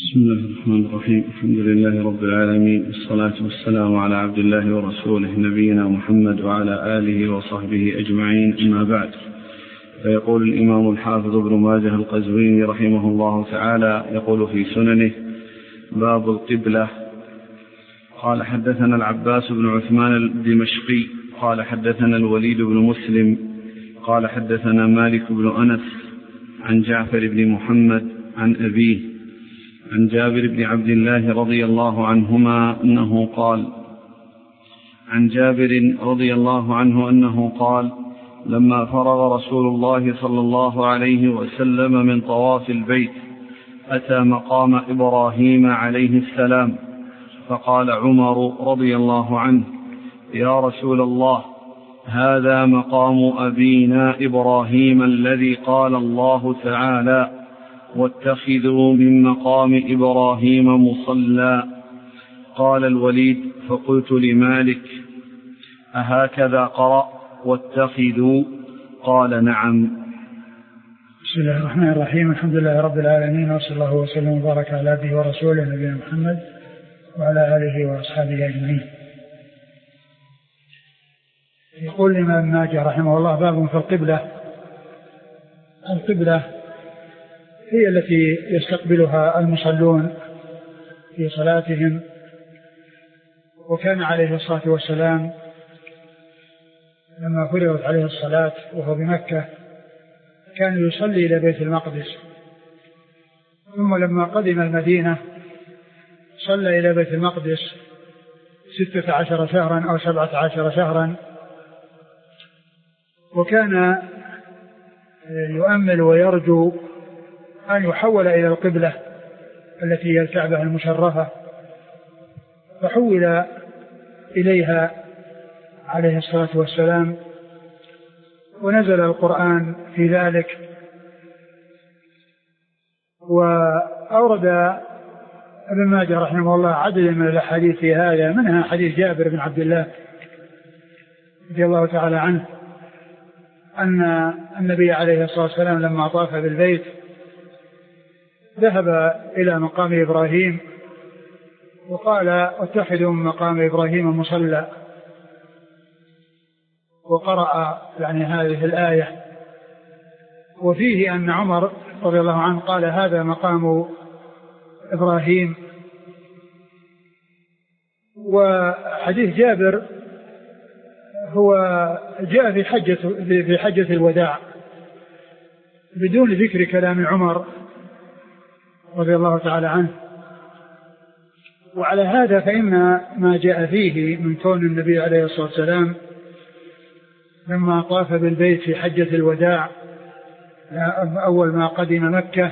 بسم الله الرحمن الرحيم. الحمد لله رب العالمين، والصلاة والسلام على عبد الله ورسوله نبينا محمد وعلى آله وصحبه أجمعين، أما بعد. فيقول الإمام الحافظ ابن ماجه القزويني رحمه الله تعالى يقول في سننه: باب القبلة. قال: حدثنا العباس بن عثمان الدمشقي قال: حدثنا الوليد بن مسلم قال: حدثنا مالك بن أنس عن جعفر بن محمد عن أبيه عن جابر بن عبد الله رضي الله عنهما أنه قال: عن جابر رضي الله عنه أنه قال: لما فرغ رسول الله صلى الله عليه وسلم من طواف البيت أتى مقام إبراهيم عليه السلام، فقال عمر رضي الله عنه: يا رسول الله، هذا مقام أبينا إبراهيم الذي قال الله تعالى: واتخذوا من مقام إبراهيم مصلى. قال الوليد: فقلت لمالك: أهكذا قرأ واتخذوا؟ قال: نعم. بسم الله الرحمن الرحيم. الحمد لله رب العالمين، وصلى الله وسلم وبارك على عبده ورسوله نبينا محمد وعلى آله وأصحابه أجمعين. يقول الإمام ابن ماجه رحمه الله: باب في القبلة. القبلة هي التي يستقبلها المصلون في صلاتهم، وكان عليه الصلاة والسلام لما فرضت عليه الصلاة وهو بمكة كان يصلي إلى بيت المقدس، ثم لما قدم المدينة صلى إلى بيت المقدس 16 شهرا أو 17 شهرا، وكان يؤمل ويرجو أن يحول إلى القبلة التي هي الكعبة المشرفة، فحول إليها عليه الصلاة والسلام، ونزل القرآن في ذلك. وأورد ابن ماجه رحمه الله عدد من الأحاديث في هذا، منها حديث جابر بن عبد الله رضي الله تعالى عنه أن النبي عليه الصلاة والسلام لما طاف بالبيت ذهب إلى مقام إبراهيم وقال: واتخذوا من مقام إبراهيم مصلى، وقرأ يعني هذه الآية. وفيه أن عمر رضي الله عنه قال: هذا مقام إبراهيم. وحديث جابر هو جاء في حجة الوداع بدون ذكر كلام عمر رضي الله تعالى عنه. وعلى هذا فإن ما جاء فيه من كون النبي عليه الصلاة والسلام لما طاف بالبيت في حجة الوداع أول ما قدم مكة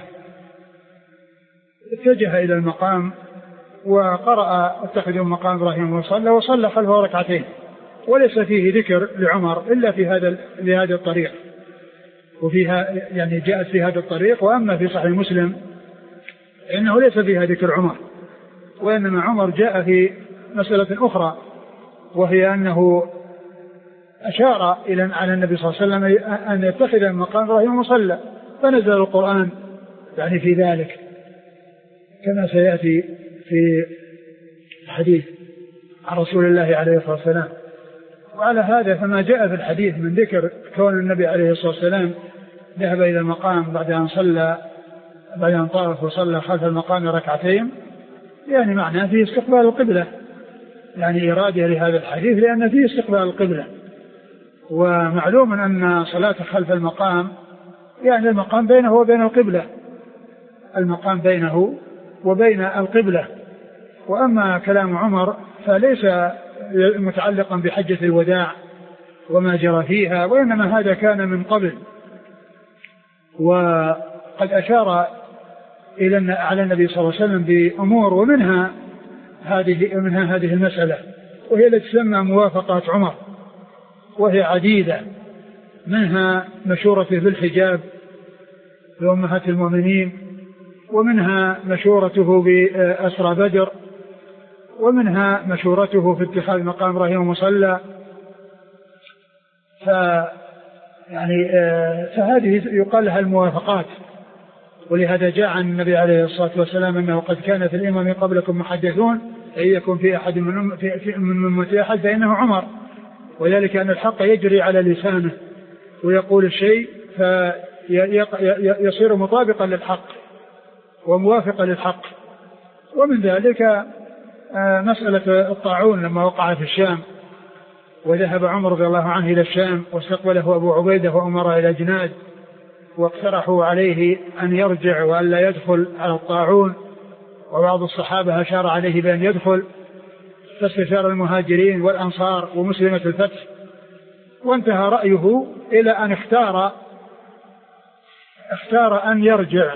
اتجه إلى المقام وقرأ: اتخذوا مقام إبراهيم مصلى، وصلى خلفه ركعتين، وليس فيه ذكر لعمر إلا في هذا الطريق، وفيها يعني جاءت في هذا الطريق. وأما في صحيح مسلم إنه ليس فيها ذكر عمر، وإنما عمر جاء في مسألة أخرى، وهي أنه أشار على النبي صلى الله عليه وسلم أن يتخذ مقام إبراهيم مصلى، فنزل القرآن يعني في ذلك كما سيأتي في الحديث عن رسول الله عليه الصلاة والسلام. وعلى هذا فما جاء في الحديث من ذكر كون النبي عليه الصلاة والسلام ذهب إلى المقام بعد أن طاف وصلى خلف المقام ركعتين، يعني معناه فيه استقبال القبلة، يعني إرادة لهذا الحديث لأن فيه استقبال القبلة. ومعلوم أن صلاة خلف المقام يعني المقام بينه وبين القبلة، المقام بينه وبين القبلة. وأما كلام عمر فليس متعلقا بحجة الوداع وما جرى فيها، وإنما هذا كان من قبل. وقد أشار على النبي صلى الله عليه وسلم بأمور، ومنها هذه المسألة، وهي التي تسمى موافقات عمر، وهي عديدة، منها مشورته بالحجاب لأمهات المؤمنين، ومنها مشورته بأسرى بدر، ومنها مشورته في اتخاذ مقام إبراهيم مصلى. فهذه يقال لها الموافقات، ولهذا جاء عن النبي عليه الصلاة والسلام أنه قد كان في الأمم قبلكم محدثون أن يكون في أحد من أمتي أحد فإنه عمر، وذلك أن الحق يجري على لسانه ويقول الشيء فيصير مطابقا للحق وموافقا للحق. ومن ذلك مسألة الطاعون لما وقع في الشام وذهب عمر رضي الله عنه إلى الشام واستقبله أبو عبيدة وأمر إلى جناد واقترحوا عليه أن يرجع وأن لا يدخل على الطاعون، وبعض الصحابة أشار عليه بأن يدخل، فاستشار المهاجرين والأنصار ومسلمة الفتح، وانتهى رأيه إلى أن اختار أن يرجع.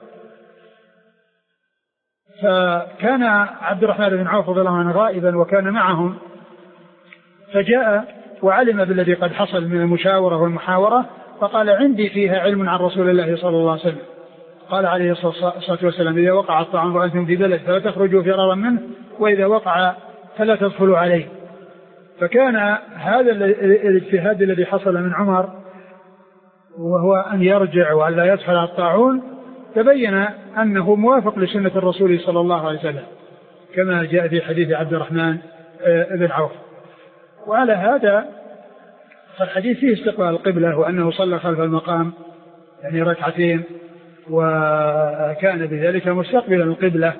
فكان عبد الرحمن بن عوف رضي الله عنه غائبا وكان معهم، فجاء وعلم بالذي قد حصل من المشاورة والمحاورة، فقال عندي فيها علم عن رسول الله صلى الله عليه وسلم. قال عليه الصلاة والسلام إذا وقع الطعام وأنتم في بلد فلا تخرجوا فرارا منه، وإذا وقع فلا تدخلوا عليه. فكان هذا الاجتهاد الذي حصل من عمر وهو أن يرجع وأن لا يدخل على الطاعون تبين أنه موافق لسنة الرسول صلى الله عليه وسلم كما جاء في حديث عبد الرحمن بن عوف. وعلى هذا فالحديث فيه استقبال القبلة وأنه صلى خلف المقام يعني ركعتين وكان بذلك مستقبلا القبلة.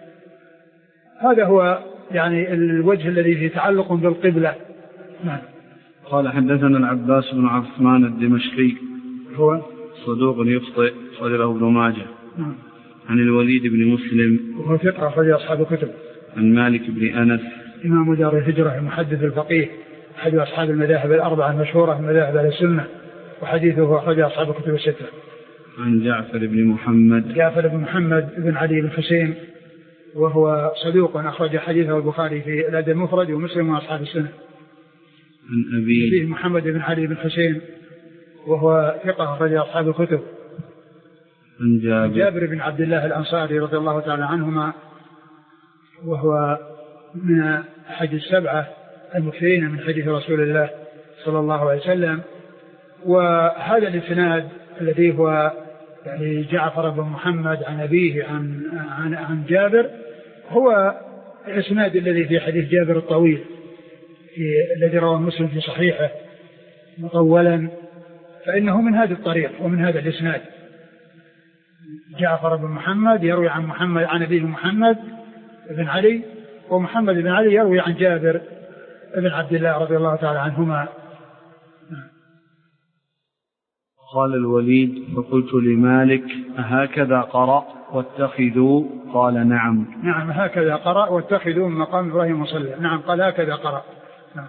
هذا هو يعني الوجه الذي فيه تعلق بالقبلة. نعم. قال حدثنا العباس بن عثمان الدمشقي هو صدوق يخطئ أخرجه ابن ماجه. نعم. عن الوليد بن مسلم وهو ثقة أخرج أصحاب الكتب. عن مالك بن أنس إمام دار الهجرة المحدث الفقيه أحد أصحاب المذاهب الأربعة المشهورة من مذاهب أهل السنة، وحديثه أخرج أصحاب الكتب الستة. عن جعفر بن محمد بن علي بن حسين وهو صدوق أخرج حديثه البخاري في الأدب المفرد ومسلم وأصحاب السنة. عن أبي محمد بن علي بن حسين وهو ثقة أخرج أصحاب الكتب. عن جابر بن عبد الله الأنصاري رضي الله تعالى عنهما وهو من أحد السبعة المكثرين من حديث رسول الله صلى الله عليه وسلم. وهذا الإسناد الذي هو يعني جعفر بن محمد عن أبيه عن جابر هو الإسناد الذي في حديث جابر الطويل الذي رواه مسلم في صحيحه مطولا، فإنه من هذا الطريق ومن هذا الإسناد. جعفر بن محمد يروي عن محمد عن أبيه محمد بن علي، ومحمد بن علي يروي عن جابر بن عبد الله رضي الله تعالى عنهما. قال الوليد فقلت لمالك أهكذا قرأ واتخذوا؟ قال نعم. نعم هكذا قرأ واتخذوا من مقام إبراهيم مصلى. نعم قال هكذا قرأ. نعم.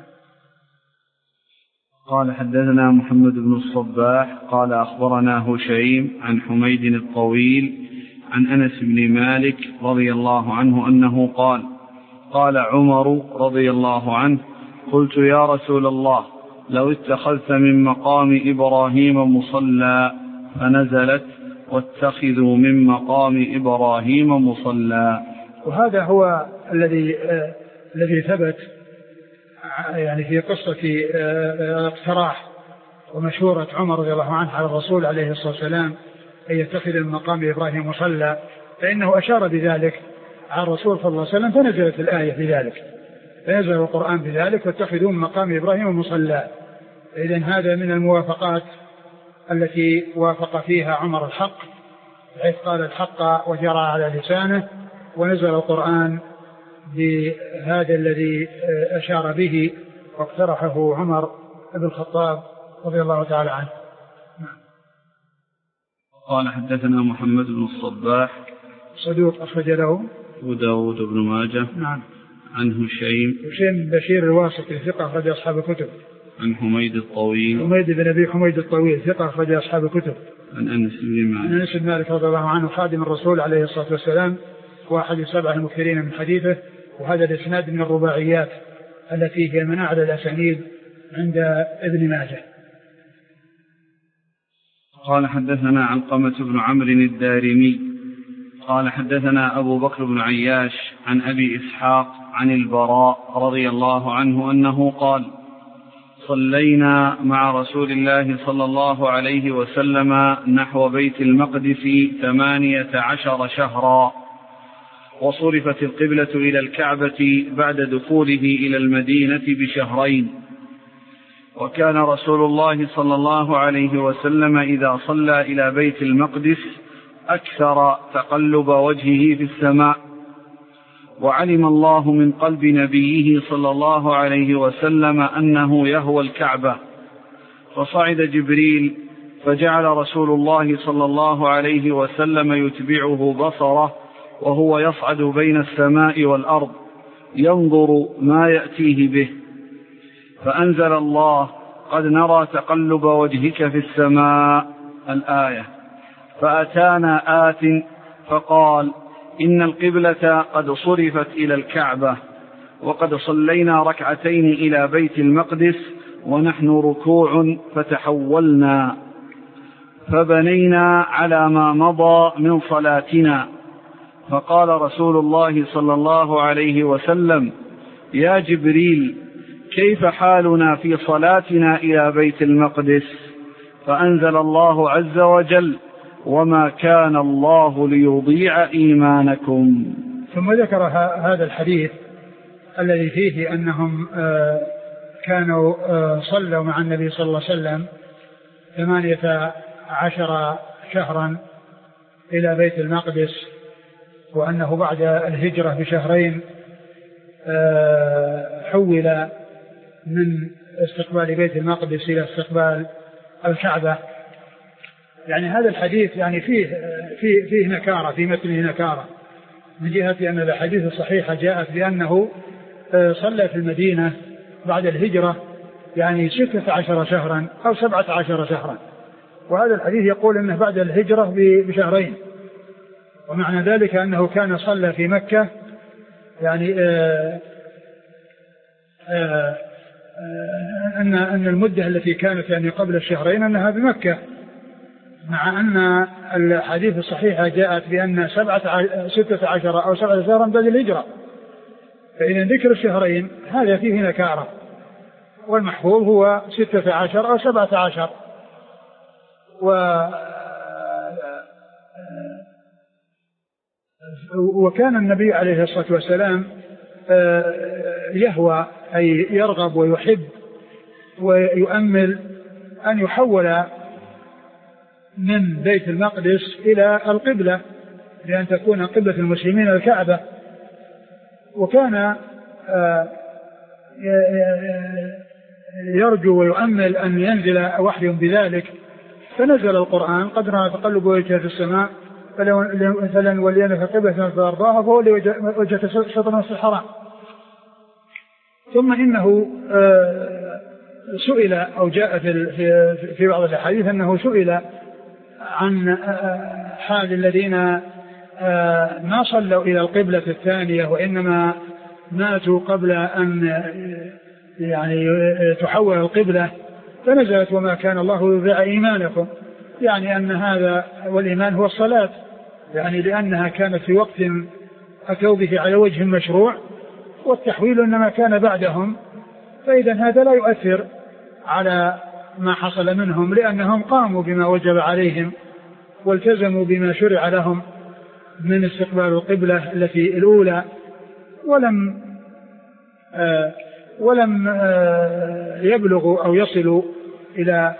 قال حدثنا محمد بن الصباح قال أخبرنا هشيم عن حميد الطويل عن أنس بن مالك رضي الله عنه أنه قال قال عمر رضي الله عنه قلت يا رسول الله لو اتخذت من مقام إبراهيم مصلى، فنزلت واتخذوا من مقام إبراهيم مصلى. وهذا هو الذي ثبت يعني في قصة اقتراح ومشورة عمر رضي الله عنه على الرسول عليه الصلاة والسلام أن يتخذ من مقام إبراهيم مصلى، فإنه أشار بذلك على الرسول صلى الله عليه وسلم فنزلت الآية بذلك، فنزل القرآن بذلك واتخذوا من مقام إبراهيم مصلى. إذن هذا من الموافقات التي وافق فيها عمر الحق، حيث قال الحق وجرى على لسانه، ونزل القرآن بهذا الذي أشار به واقترحه عمر بن الخطاب رضي الله تعالى عنه. قال حدثنا محمد بن الصباح صدوق أخرج له وداود بن ماجه. نعم. عن هشيم بشير الواسطي ثقة أخرج أصحاب الكتب. عن حميد الطويل حميد بن أبي حميد الطويل ثقة أخرج أصحاب الكتب. عن أنس بن مالك رضي الله عنه خادم الرسول عليه الصلاة والسلام واحد السبعة المكثرين من حديثه. وهذا الإسناد من الرباعيات التي هي من أعلى الأسانيد عند ابن ماجه. قال حدثنا علقمة بن عمرو الدارمي قال حدثنا أبو بكر بن عياش عن أبي إسحاق عن البراء رضي الله عنه أنه قال صلينا مع رسول الله صلى الله عليه وسلم نحو بيت المقدس 18 شهرا، وصرفت القبلة إلى الكعبة بعد دخوله إلى المدينة بشهرين. وكان رسول الله صلى الله عليه وسلم إذا صلى إلى بيت المقدس أكثر تقلب وجهه في السماء. وعلم الله من قلب نبيه صلى الله عليه وسلم أنه يهوى الكعبة، فصعد جبريل فجعل رسول الله صلى الله عليه وسلم يتبعه بصره وهو يصعد بين السماء والأرض ينظر ما يأتيه به، فأنزل الله: قد نرى تقلب وجهك في السماء، الآية. فأتانا آت فقال: إن القبلة قد صرفت إلى الكعبة، وقد صلينا ركعتين إلى بيت المقدس ونحن ركوع فتحولنا فبنينا على ما مضى من صلاتنا. فقال رسول الله صلى الله عليه وسلم: يا جبريل، كيف حالنا في صلاتنا إلى بيت المقدس؟ فأنزل الله عز وجل: وما كان الله ليضيع إيمانكم. ثم ذكر هذا الحديث الذي فيه أنهم كانوا صلوا مع النبي صلى الله عليه وسلم 18 شهرا إلى بيت المقدس، وأنه بعد الهجرة بشهرين حول من استقبال بيت المقدس إلى استقبال الكعبة. يعني هذا الحديث يعني فيه نكارة، في متنه نكارة، من جهة أن الحديث الصحيحة جاءت بأنه صلى في المدينة بعد الهجرة يعني 16 شهرا أو 17 شهرا، وهذا الحديث يقول أنه بعد الهجرة بشهرين، ومعنى ذلك أنه كان صلى في مكة يعني أن المدة التي كانت يعني قبل الشهرين أنها بمكة، مع أن الحديث الصحيحة جاءت بأن 16 أو 17 شهرا بعد الهجرة، فإذا ذكر الشهرين هذا فيه نكارة، والمحفوظ هو 16 أو 17. وكان النبي عليه الصلاة والسلام يهوى أي يرغب ويحب ويؤمل أن يحول من بيت المقدس إلى القبلة، لأن تكون قبلة المسلمين الكعبة. وكان يرجو ويؤمل أن ينزل وحي بذلك، فنزل القرآن: قد نرى تقلب وجهك في السماء فلنولينك قبلة ترضاها فولي وجهك شطر المسجد الحرام. ثم إنه سئل أو جاء في بعض الأحاديث أنه سئل عن حال الذين ما صلوا إلى القبلة الثانية وإنما ماتوا قبل أن يعني تحول القبلة، فنزلت: وما كان الله ليضيع إيمانكم، يعني أن هذا والإيمان هو الصلاة، يعني لأنها كانت في وقت أتوا به على وجه مشروع، والتحويل إنما كان بعدهم، فإذا هذا لا يؤثر على ما حصل منهم، لأنهم قاموا بما وجب عليهم والتزموا بما شرع لهم من استقبال القبلة التي الأولى، ولم يبلغوا أو يصلوا إلى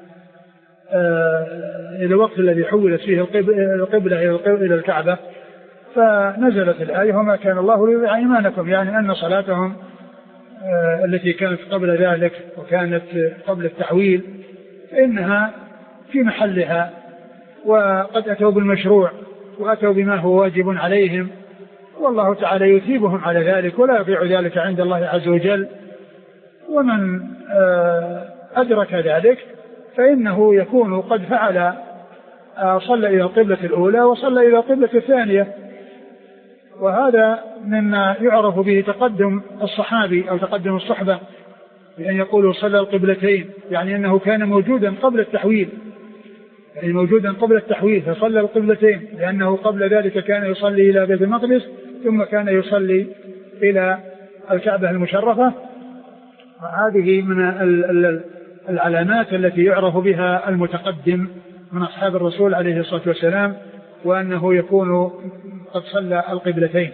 الوقت الذي حولت فيه القبلة إلى الكعبة، فنزلت الآية: وما كان الله ليضيع إيمانكم، يعني أن صلاتهم التي كانت قبل ذلك وكانت قبل التحويل فإنها في محلها، وقد أتوا بالمشروع وأتوا بما هو واجب عليهم، والله تعالى يثيبهم على ذلك ولا يضيع ذلك عند الله عز وجل. ومن أدرك ذلك فإنه يكون قد فعل، صلى إلى القبلة الأولى وصلى إلى القبلة الثانية، وهذا مما يعرف به تقدم الصحابي أو تقدم الصحبة، بأن يقولوا صلى القبلتين، يعني أنه كان موجودا قبل التحويل، يعني موجودا قبل التحويل فصلى القبلتين، لأنه قبل ذلك كان يصلي إلى بيت المقدس ثم كان يصلي إلى الكعبة المشرفة، هذه من العلامات التي يعرف بها المتقدم من أصحاب الرسول عليه الصلاة والسلام، وأنه يكون قد صلى القبلتين.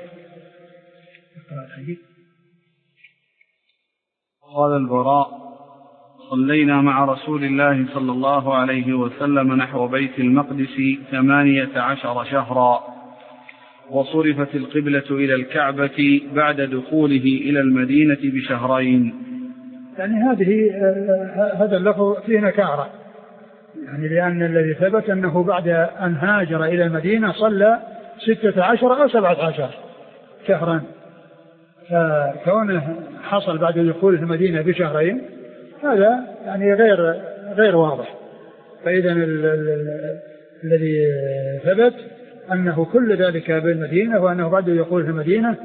قال البراء: صلينا مع رسول الله صلى الله عليه وسلم نحو بيت المقدس 18 شهرا، وصرفت القبلة إلى الكعبة بعد دخوله إلى المدينة بشهرين. يعني هذا اللفظ فيه نكارة، يعني لأن الذي ثبت أنه بعد أن هاجر إلى المدينة صلى 16 أو 17 شهرا، فكونه حصل بعد دخوله المدينة بشهرين هذا يعني غير واضح. فإذا الذي ثبت أنه كل ذلك بالمدينة، وأنه بعد دخوله المدينة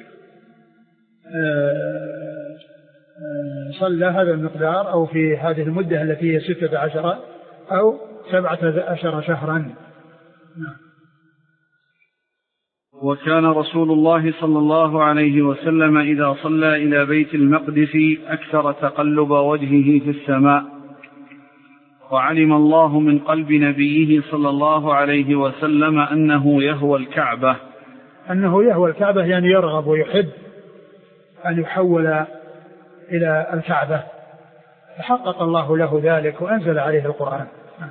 صلى هذا المقدار أو في هذه المدة التي هي 16 أو 17 شهرا. وكان رسول الله صلى الله عليه وسلم إذا صلى إلى بيت المقدس أكثر تقلب وجهه في السماء، وعلم الله من قلب نبيه صلى الله عليه وسلم أنه يهوى الكعبة، يعني يرغب ويحب أن يحول إلى الكعبة، فحقق الله له ذلك وأنزل عليه القرآن.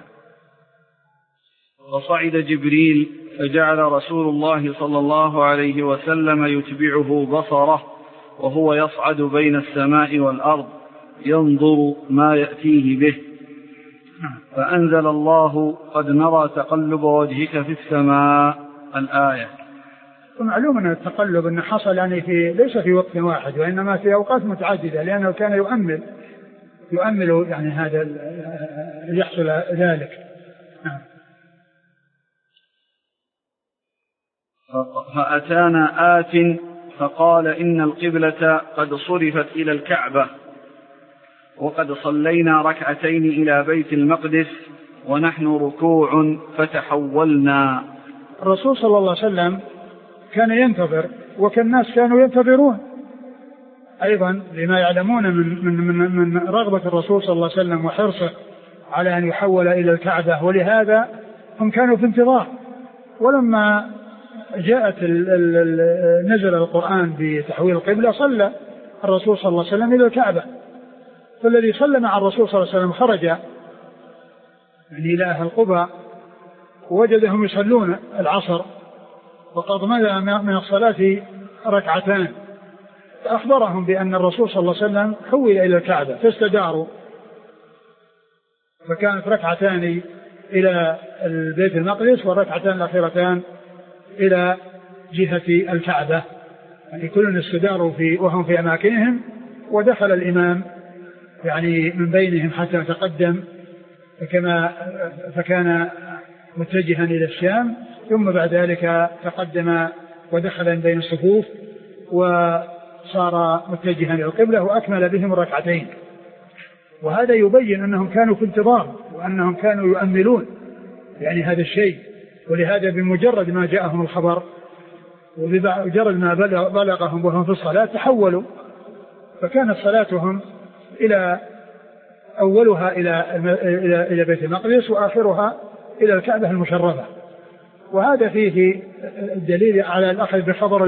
وصعد جبريل فجعل رسول الله صلى الله عليه وسلم يتبعه بصره وهو يصعد بين السماء والأرض ينظر ما يأتيه به، فأنزل الله: قد نرى تقلب وجهك في السماء، الآية. ومعلوم أن التقلب أنه حصل يعني ليس في وقت واحد، وإنما في أوقات متعددة، لأنه كان يؤمل يعني هذا يحصل ذلك. فأتانا آت فقال: إن القبلة قد صرفت إلى الكعبة، وقد صلينا ركعتين إلى بيت المقدس ونحن ركوع فتحولنا. الرسول صلى الله عليه وسلم كان ينتظر، وكالناس كانوا ينتظرون أيضا، لما يعلمون من رغبة الرسول صلى الله عليه وسلم وحرصه على أن يحول إلى الكعبة، ولهذا هم كانوا في انتظار. ولما نزل القرآن بتحويل القبلة صلى الرسول صلى الله عليه وسلم إلى الكعبة، فالذي صلى مع الرسول صلى الله عليه وسلم خرج يعني إلى أهل قباء ووجدهم يصلون العصر، وقد مضى من الصلاة ركعتان، فأخبرهم بأن الرسول صلى الله عليه وسلم حول إلى الكعبة، فاستداروا، فكانت ركعتان إلى البيت المقدس والركعتان الأخيرتان إلى جهة الكعبة، يعني كلهم استداروا وهم في أماكنهم، ودخل الإمام يعني من بينهم حتى تقدم، فكان متجها إلى الشام، ثم بعد ذلك تقدم ودخل من بين الصفوف وصار متجها إلى القبلة وأكمل بهم الركعتين. وهذا يبين أنهم كانوا في انتظار، وأنهم كانوا يؤملون يعني هذا الشيء، ولهذا بمجرد ما جاءهم الخبر وبمجرد ما بلغهم وهم في الصلاة تحولوا، فكانت صلاتهم أولها إلى بيت المقدس وآخرها إلى الكعبة المشرفة. وهذا فيه الدليل على الأخذ بخبر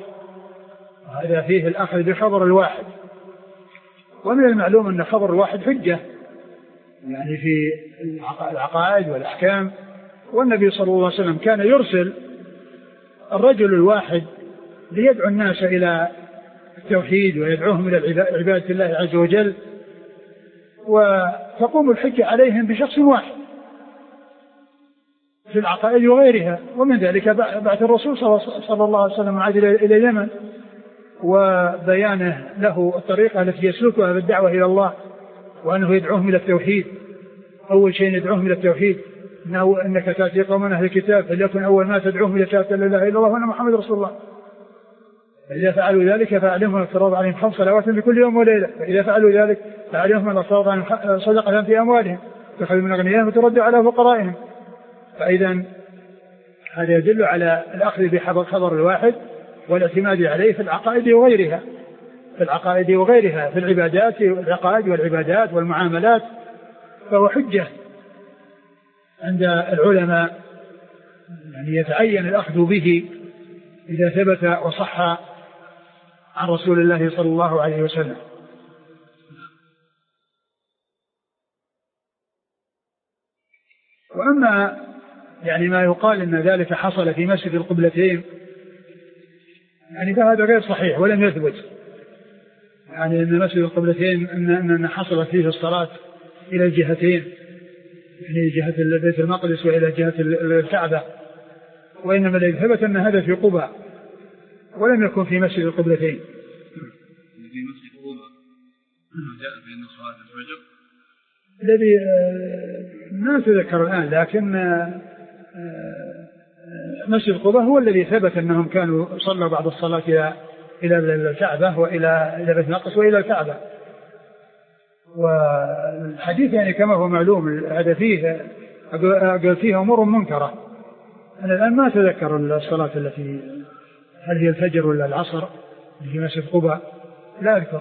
الواحد، ومن المعلوم أن خبر الواحد حجة يعني في العقائد والأحكام. والنبي صلى الله عليه وسلم كان يرسل الرجل الواحد ليدعو الناس إلى التوحيد ويدعوهم إلى عبادة الله عز وجل، وتقوم الحجة عليهم بشخص واحد في العقائد وغيرها. ومن ذلك بعث الرسول صلى الله عليه وسلم عاد إلى اليمن، وبيانه له الطريقة التي يسلكها بالدعوة إلى الله، وأنه يدعوهم إلى التوحيد. أول شيء يدعوهم إلى التوحيد، إنك تأتي قوما أهل الكتاب فليكن أول ما تدعوهم إلى شهادة لا إله إلا الله وأن محمد رسول الله، فإذا فعلوا ذلك فأعلمهم افترض عليهم 5 صلوات بكل يوم وليلة، فإذا فعلوا ذلك فأعلمهم أن افترض عليهم صدقة في أموالهم تأخذ من أغنيائهم وترد على فقرائهم. فإذا هذا يدل على الأخذ بخبر الواحد والاعتماد عليه في العقائد وغيرها. في العقائد وغيرها، في العبادات والعقائد والعبادات والمعاملات، فهو حجة عند العلماء، يعني يتعين الأخذ به إذا ثبت وصح عن رسول الله صلى الله عليه وسلم. وأما يعني ما يقال أن ذلك حصل في مسجد القبلتين، يعني فهذا غير صحيح ولم يثبت، يعني أن مسجد القبلتين أن حصلت فيه الصلاة إلى الجهتين، يعني جهة بيت المقدس وإلى جهة الكعبة، وإنما الذي ثبت أن هذا في قباء ولم يكن في مسجد القبلتين. في مسجد قباء جاء بأن صلاة الفجر الذي ما تذكر الآن، لكن مسجد قباء هو الذي ثبت أنهم كانوا صلوا بعد الصلاة إلى الكعبة وإلى بيت المقدس وإلى الكعبة. والحديث يعني كما هو معلوم هذا فيه أقول فيه أمور منكرة. أنا الآن ما أتذكر الصلاة التي هل هي الفجر ولا العصر في مسجد قباء، لا أذكر.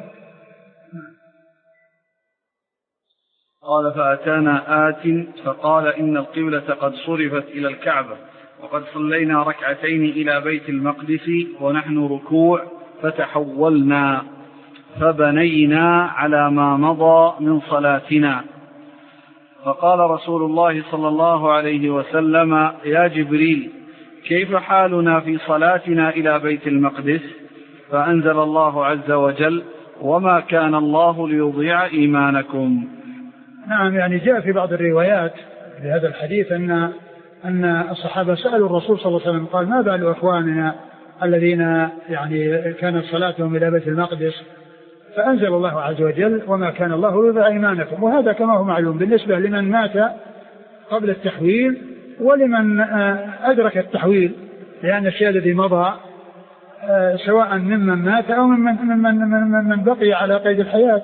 قال فأتانا آت فقال إن القبلة قد صرفت إلى الكعبة وقد صلينا ركعتين إلى بيت المقدس ونحن ركوع فتحولنا فبنينا على ما مضى من صلاتنا. فقال رسول الله صلى الله عليه وسلم يا جبريل كيف حالنا في صلاتنا إلى بيت المقدس؟ فأنزل الله عز وجل وما كان الله ليضيع إيمانكم. نعم، يعني جاء في بعض الروايات في هذا الحديث أن الصحابة سألوا الرسول صلى الله عليه وسلم قال ما بال أخواننا الذين يعني كانت صلاتهم إلى بيت المقدس؟ فأنزل الله عز وجل وما كان الله ليضيع إيمانكم. وهذا كما هو معلوم بالنسبة لمن مات قبل التحويل ولمن أدرك التحويل، لأن الشيء الذي مضى سواء ممن مات أو من بقي على قيد الحياة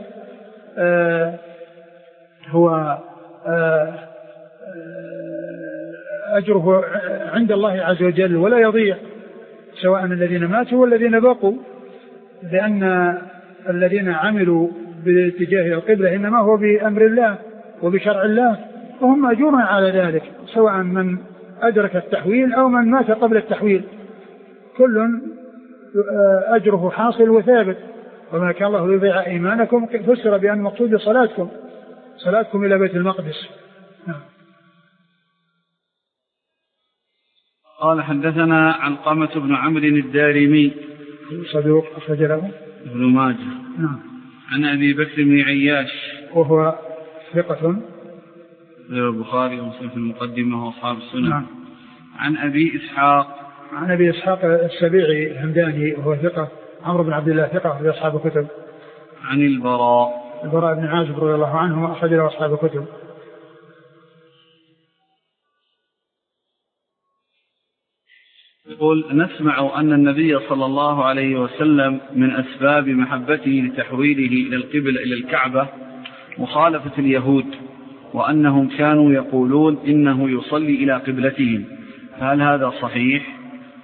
هو أجره عند الله عز وجل ولا يضيع، سواء الذين ماتوا والذين بقوا، لأن الذين عملوا باتجاه القبلة إنما هو بأمر الله وبشرع الله، وهم مأجورون على ذلك، سواء من أدرك التحويل أو من مات قبل التحويل، كل أجره حاصل وثابت. وما كان الله ليضيع إيمانكم فسر بأن المقصود صلاتكم إلى بيت المقدس. قال حدثنا علقمة بن عمرو الدارمي صدوق أخرج له ابن ماجه. عن أبي بكر بن عياش وهو ثقة البخاري ومسلم في المقدمة وأصحاب السنن. عن أبي إسحاق السبيعي الهمداني وهو ثقة، عمرو بن عبد الله ثقة في أصحاب الكتب. عن البراء بن عازب رضي الله عنه أخرج له أصحاب الكتب. يقول نسمع أن النبي صلى الله عليه وسلم من أسباب محبته لتحويله إلى القبلة إلى الكعبة مخالفة اليهود، وأنهم كانوا يقولون إنه يصلي إلى قبلتهم، فهل هذا صحيح؟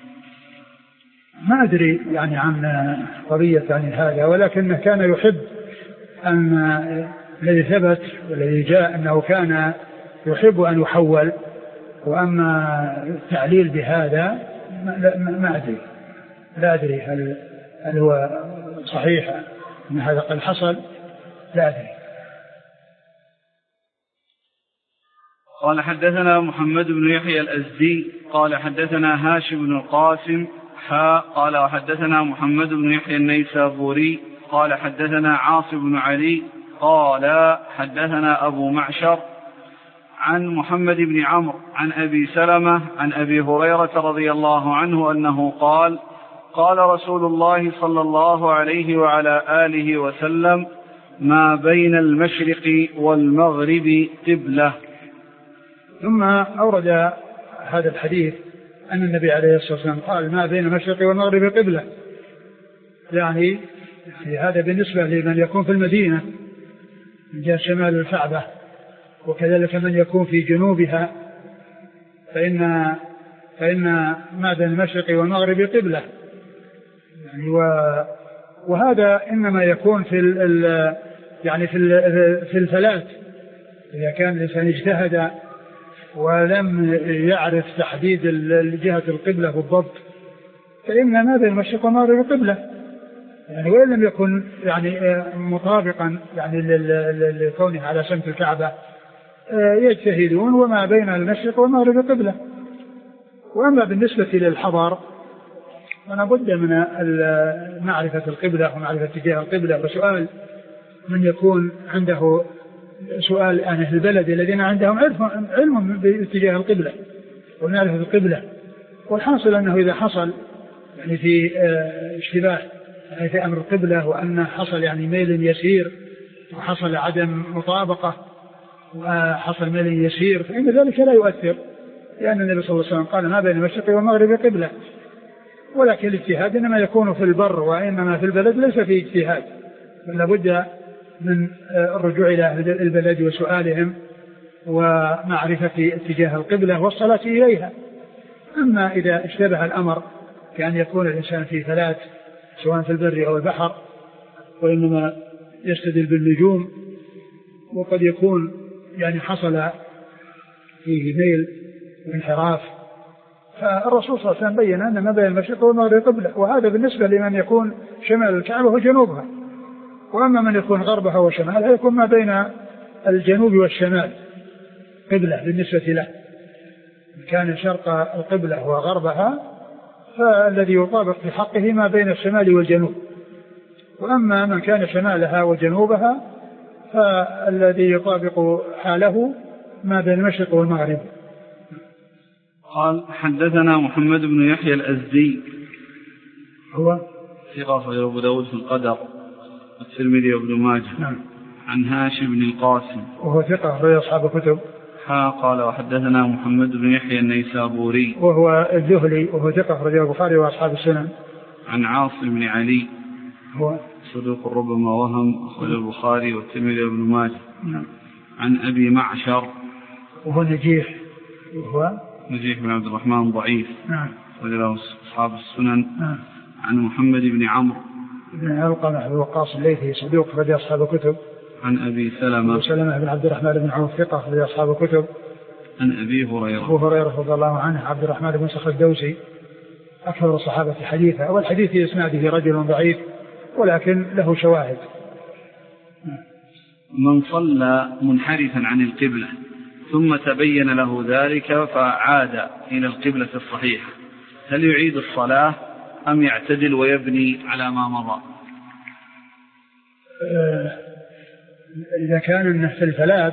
ما أدري يعني عن قضية عن هذا، ولكنه كان يحب أن الذي ثبت والذي جاء أنه كان يحب أن يحول. وأما التعليل بهذا ما أدري، لا أدري هل هو صحيح أن هذا قد حصل، لا أدري. قال حدثنا محمد بن يحيى الأزدي قال حدثنا هاشم بن القاسم قال وحدثنا محمد بن يحيى النيسابوري قال حدثنا عاصم بن علي قال حدثنا أبو معشر عن محمد بن عمرو عن أبي سلمة عن أبي هريرة رضي الله عنه أنه قال قال رسول الله صلى الله عليه وعلى آله وسلم ما بين المشرق والمغرب قبلة. ثم أورد هذا الحديث أن النبي عليه الصلاة والسلام قال ما بين المشرق والمغرب قبلة، يعني في هذا بالنسبة لمن يكون في المدينة من جهة شمال الكعبة، وكذلك من يكون في جنوبها فإن ما بين المشرق والمغرب قبلة، يعني وهذا إنما يكون يعني في الفلات، إذا كان الإنسان اجتهد ولم يعرف تحديد جهة القبلة بالضبط، فإن ما بين المشرق والمغرب قبلة، يعني وإن لم يكن يعني مطابقا يعني لكونه على سمت الكعبة يجتهدون، وما بين المشرق والمغرب قبلة. وأما بالنسبة للحضر فلا بد من معرفة القبلة ومعرفة اتجاه القبلة، وسؤال من يكون عنده سؤال عن أهل البلد الذين عندهم علم باتجاه القبلة ومعرفة القبلة. والحاصل أنه إذا حصل يعني في اشتباه يعني في أمر القبلة، وأن حصل يعني ميل يسير وحصل عدم مطابقة وحصل ميل يسير، فإن ذلك لا يؤثر، لأن النبي صلى الله عليه وسلم قال ما بين المشرق والمغرب قبلة. ولكن الاجتهاد إنما يكون في البر، وإنما في البلد ليس فيه اجتهاد، فلا بد من الرجوع إلى أهل البلد وسؤالهم ومعرفة اتجاه القبلة والصلاة إليها. أما إذا اشتبه الأمر كأن يكون الإنسان في فلات سواء في البر أو البحر، وإنما يستدل بالنجوم، وقد يكون يعني حصل فيه ميل وانحراف، فالرسول صلى الله عليه وسلم بين أن ما بين المشرق والمغرب قبلة، وهذا بالنسبة لمن يكون شمال الكعبة وجنوبها. وأما من يكون غربها وشمالها يكون ما بين الجنوب والشمال قبلة بالنسبة له. كان شرق القبلة وغربها فالذي يطابق في حقه ما بين الشمال والجنوب، وأما من كان شمالها وجنوبها فالذي يطابق حاله ما بين المشرق والمغرب. قال حدثنا محمد بن يحيى الأزدي هو ثقة غير أبو داود في القدر والترمذي وابن ماجه. نعم. عن هاشم بن القاسم وهو ثقة غير أصحاب الكتب. قال وحدثنا محمد بن يحيى النيسابوري وهو الذهلي وهو ثقة رجال البخاري وأصحاب السنن. عن عاصم بن علي هو صدوق ربما وهم أخرج البخاري والترمذي وابن ماجه. نعم. عن أبي معشر وهو نجيح بن عبد الرحمن ضعيف. نعم. وله أصحاب السنن. نعم. عن محمد بن عمرو بن علقمة بن وقاص الليثي صدوق رجال أصحاب الكتب. عن أبي سلمة بن عبد الرحمن بن عوف ثقة رجال أصحاب الكتب. عن أبي هريرة أبو هريرة رضي الله عنه عبد الرحمن بن صخر الدوسي أكثر الصحابة حديثا، والحديث في إسناده رجل ضعيف ولكن له شواهد. من صلى منحرفا عن القبلة ثم تبين له ذلك فعاد إلى القبلة الصحيحة، هل يعيد الصلاة أم يعتدل ويبني على ما مضى؟ إذا كان إنه في الفلات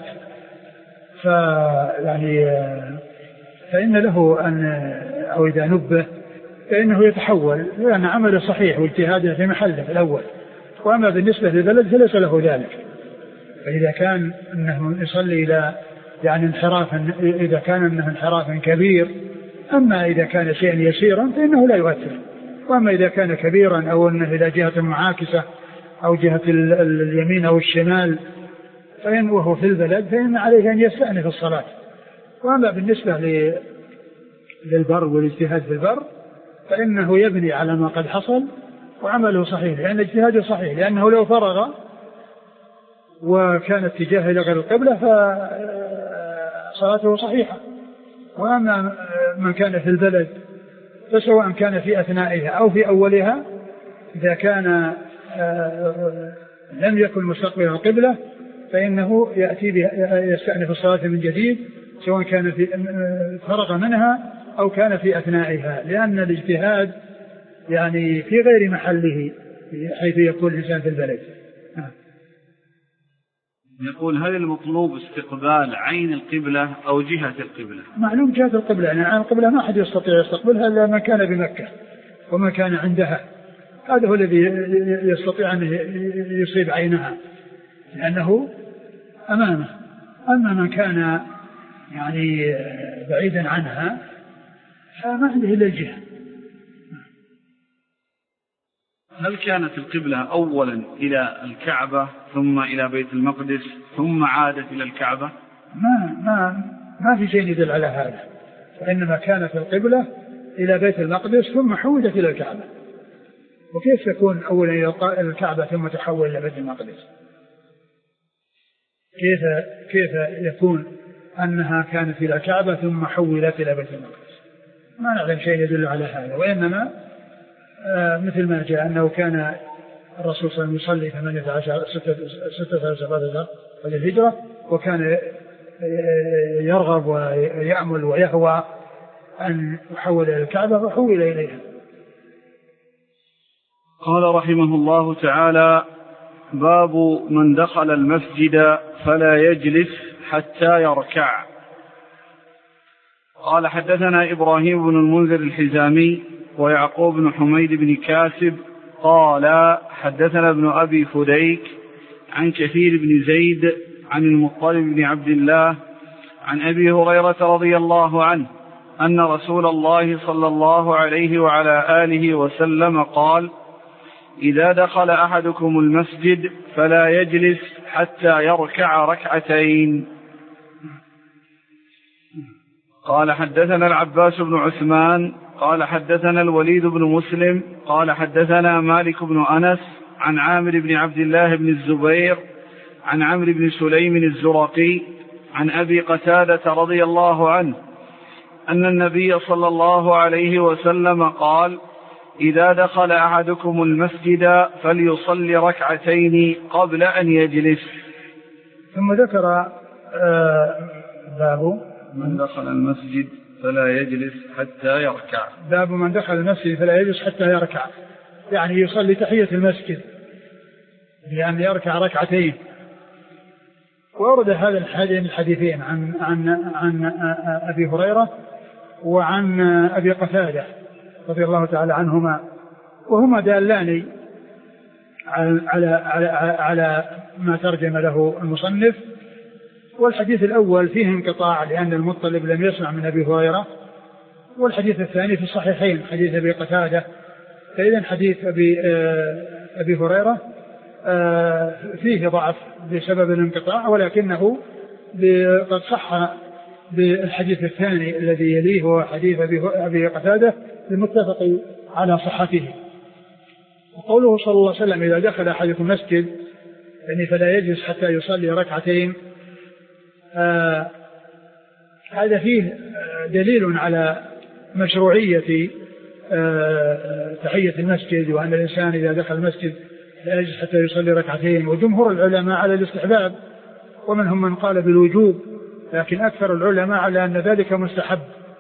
فإن له أن أو إذا نبه فإنه يتحول، لأن عمله صحيح واجتهاده في محله في الأول. وأما بالنسبة للبلد فليس له ذلك. فإذا كان أنه يصلي إلى يعني انحرافا، إذا كان أنه انحرافا كبير، أما إذا كان شيئا يسيرا فإنه لا يؤثر. وأما إذا كان كبيرا أو أنه إلى جهة معاكسة أو جهة اليمين أو الشمال فإن وهو في البلد فإن عليه أن يستأنف الصلاة. وأما بالنسبة للبر والاجتهاد في البر فإنه يبني على ما قد حصل وعمله صحيح، لأن اجتهاده صحيح، لأنه لو فرغ وكان اتجاه إلى غير القبلة فصلاته صحيحة. وأما من كان في البلد فسواء كان في أثنائها أو في أولها إذا كان لم يكن مستقبل القبلة فإنه يأتي يستأنف الصلاة من جديد، سواء كان في فرغ منها أو كان في أثنائها، لأن الاجتهاد يعني في غير محله حيث يكون الإنسان في البلد. يقول هل المطلوب استقبال عين القبلة أو جهة القبلة؟ معلوم جهة القبلة، يعني عين القبلة ما أحد يستطيع يستقبلها إلا من كان بمكة ومن كان عندها، هذا هو الذي يستطيع أن يصيب عينها لأنه أمامه. أما من كان يعني بعيدا عنها فما عنده إلا الجهة. هل كانت القبلة أولا إلى الكعبة ثم إلى بيت المقدس ثم عادت إلى الكعبة؟ ما في شيء يدل على هذا، وإنما كانت القبلة إلى بيت المقدس ثم حولت إلى الكعبة، وكيف يكون أولا إلى الكعبة ثم تحول إلى بيت المقدس؟ كيف يكون أنها كانت إلى الكعبة ثم حولت إلى بيت المقدس؟ ما نعلم شيء يدل على هذا، وإنما مثل ما جاء أنه كان الرسول صلى الله عليه وسلم يصلي 16 قبل الهجرة، وكان يرغب ويأمل ويهوى أن يحول إلى الكعبة فحول إليها. قال رحمه الله تعالى: باب من دخل المسجد فلا يجلس حتى يركع. قال: حدثنا إبراهيم بن المنذر الحزامي ويعقوب بن حميد بن كاسب قال: حدثنا ابن أبي فديك عن كثير بن زيد عن المطلب بن عبد الله عن أبي هريرة رضي الله عنه أن رسول الله صلى الله عليه وعلى آله وسلم قال: إذا دخل أحدكم المسجد فلا يجلس حتى يركع ركعتين. قال: حدثنا العباس بن عثمان قال: حدثنا الوليد بن مسلم قال: حدثنا مالك بن أنس عن عامر بن عبد الله بن الزبير عن عمرو بن سليم الزرقي عن أبي قتادة رضي الله عنه أن النبي صلى الله عليه وسلم قال: إذا دخل أحدكم المسجد فليصلي ركعتين قبل أن يجلس. ثم ذكر باب من دخل المسجد فلا يجلس حتى يركع. باب من دخل المسجد فلا يجلس حتى يركع، يعني يصلي تحية المسجد بأن يركع ركعتين. وورد هذا الحديثين عن أبي هريرة وعن أبي قتادة رضي الله تعالى عنهما، وهما دالان على ما ترجم له المصنف. والحديث الأول فيه انقطاع لأن المطلب لم يسمع من أبي هريرة، والحديث الثاني في الصحيحين حديث أبي قتادة. فإذا حديث أبي هريرة فيه ضعف بسبب الانقطاع، ولكنه قد صح بالحديث الثاني الذي يليه هو حديث أبي قتادة المتفق على صحته. وقوله صلى الله عليه وسلم: إذا دخل أحدكم مسجد يعني فلا يجلس حتى يصلي ركعتين، هذا فيه دليل على مشروعية تحية المسجد، وأن الإنسان إذا دخل المسجد لا يجلس حتى يصلي ركعتين. وجمهور العلماء على الاستحباب، ومنهم من قال بالوجوب، لكن أكثر العلماء على أن ذلك مستحب.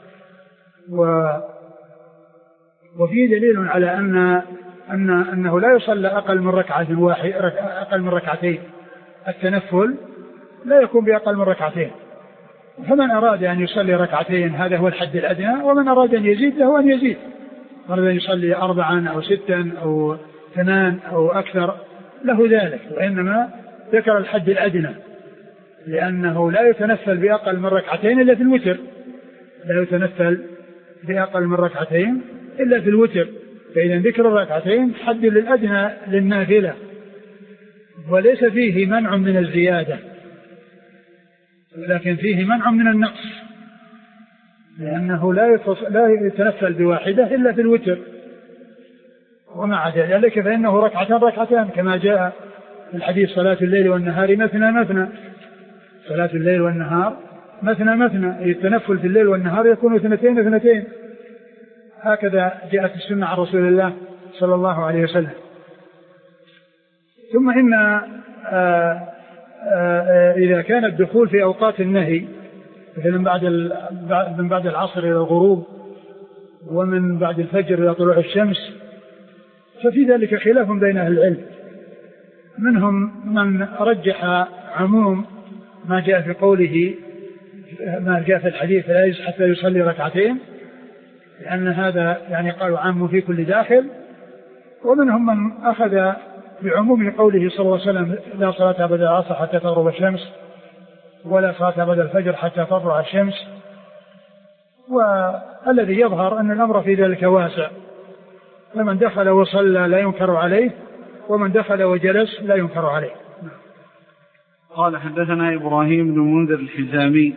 وفيه دليل على أنه لا يصلى أقل من ركعتين. التنفل لا يكون بأقل من ركعتين، فمن أراد أن يصلي ركعتين هذا هو الحد الأدنى، ومن أراد أن يزيد له أن يزيد، من أراد أن يصلي 4 أو 6 أو 8 أو أكثر له ذلك. وإنما ذكر الحد الأدنى لأنه لا يتنفل بأقل من ركعتين إلا في الوتر، لا يتنفل بأقل من ركعتين إلا في الوتر. فإذا ذكر الركعتين حد للأدنى للنافلة، وليس فيه منع من الزيادة، لكن فيه منع من النقص، لأنه لا يتنفل بواحدة إلا في الوتر. ومع ذلك فإنه ركعتان كما جاء في الحديث: صلاة الليل والنهار مثنى. صلاة الليل والنهار مثنى. التنفل في الليل والنهار يكون 2 هكذا جاءت السنة عن رسول الله صلى الله عليه وسلم. ثم إن إذا كان الدخول في أوقات النهي مثلا من بعد العصر إلى الغروب، ومن بعد الفجر إلى طلوع الشمس، ففي ذلك خلاف بين أهل العلم. منهم من رجح عموم ما جاء في قوله، ما جاء في الحديث: لا يجلس حتى يصلي ركعتين، لأن هذا يعني قالوا عام في كل داخل. ومنهم من أخذ بعموم قوله صلى الله عليه وسلم: لا صلاة بعد العصر حتى تغرب الشمس، ولا صلاة بعد الفجر حتى تطلع الشمس. والذي يظهر أن الأمر في ذلك واسع، فمن دخل وصلى لا ينكر عليه، ومن دخل وجلس لا ينكر عليه. قال: حدثنا إبراهيم بن منذر الحزامي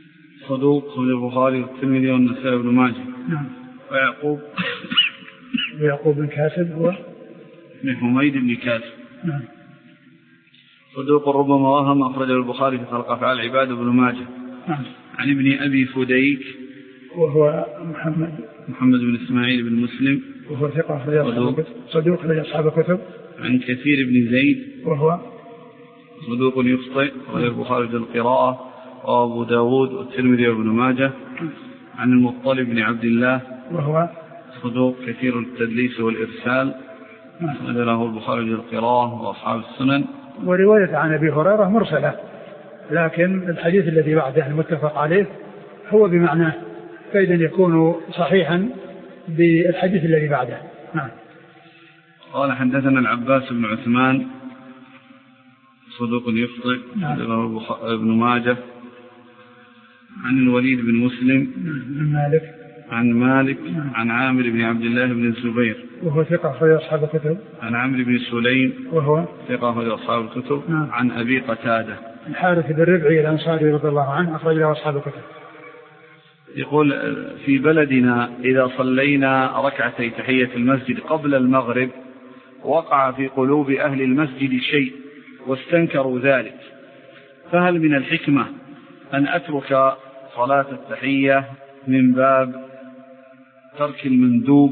صدوق من البخاري والترمذي والنسائي بن ماجه. ويعقوب ويعقوب بن كاسب هو بن حميد بن كاسب. نعم. صدوق ربما وهم، أخرجه البخاري في خلق أفعال العباد وابن ماجه. نعم. عن ابن أبي فديك وهو محمد بن إسماعيل بن مسلم وهو ثقة صدوق لأصحاب الكتب. عن كثير بن زيد وهو صدوق يخطئ، أخرجه البخاري في القراءة وأبو داود والترمذي وابن ماجه. عن المطلب بن عبد الله وهو صدوق كثير التدليس والإرسال، أخرجه له البخاري في القراءة وأصحاب السنن. ورواية عن أبي هريرة مرسلة، لكن الحديث الذي بعده المتفق عليه هو بمعناه، فإذا يكون صحيحا بالحديث الذي بعده. نعم. قال حدثنا العباس بن عثمان صدوق يخطئ، له ابن ماجه. عن الوليد بن مسلم عن مالك عن عامر بن عبد الله بن الزبير وهو ثقة في أصحاب الكتب. عن عمرو بن سليم وهو ثقة في أصحاب الكتب. عن أبي قتادة الحارث بن ربعي الأنصاري رضي الله عنه، أخرج له أصحاب الكتب. يقول في بلدنا إذا صلينا ركعتي تحية المسجد قبل المغرب وقع في قلوب أهل المسجد شيء واستنكروا ذلك، فهل من الحكمة أن أترك صلاة التحية من باب ترك المندوب؟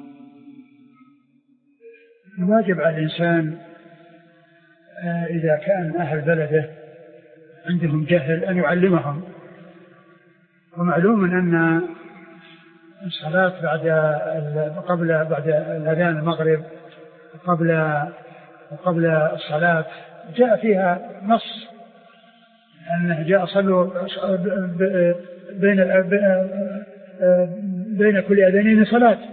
واجب على الإنسان إذا كان أهل بلده عندهم جهل أن يعلمهم، ومعلوم أن الصلاة بعد الأذان المغرب قبل الصلاة جاء فيها نص أنه جاء صلوا بين كل أذانين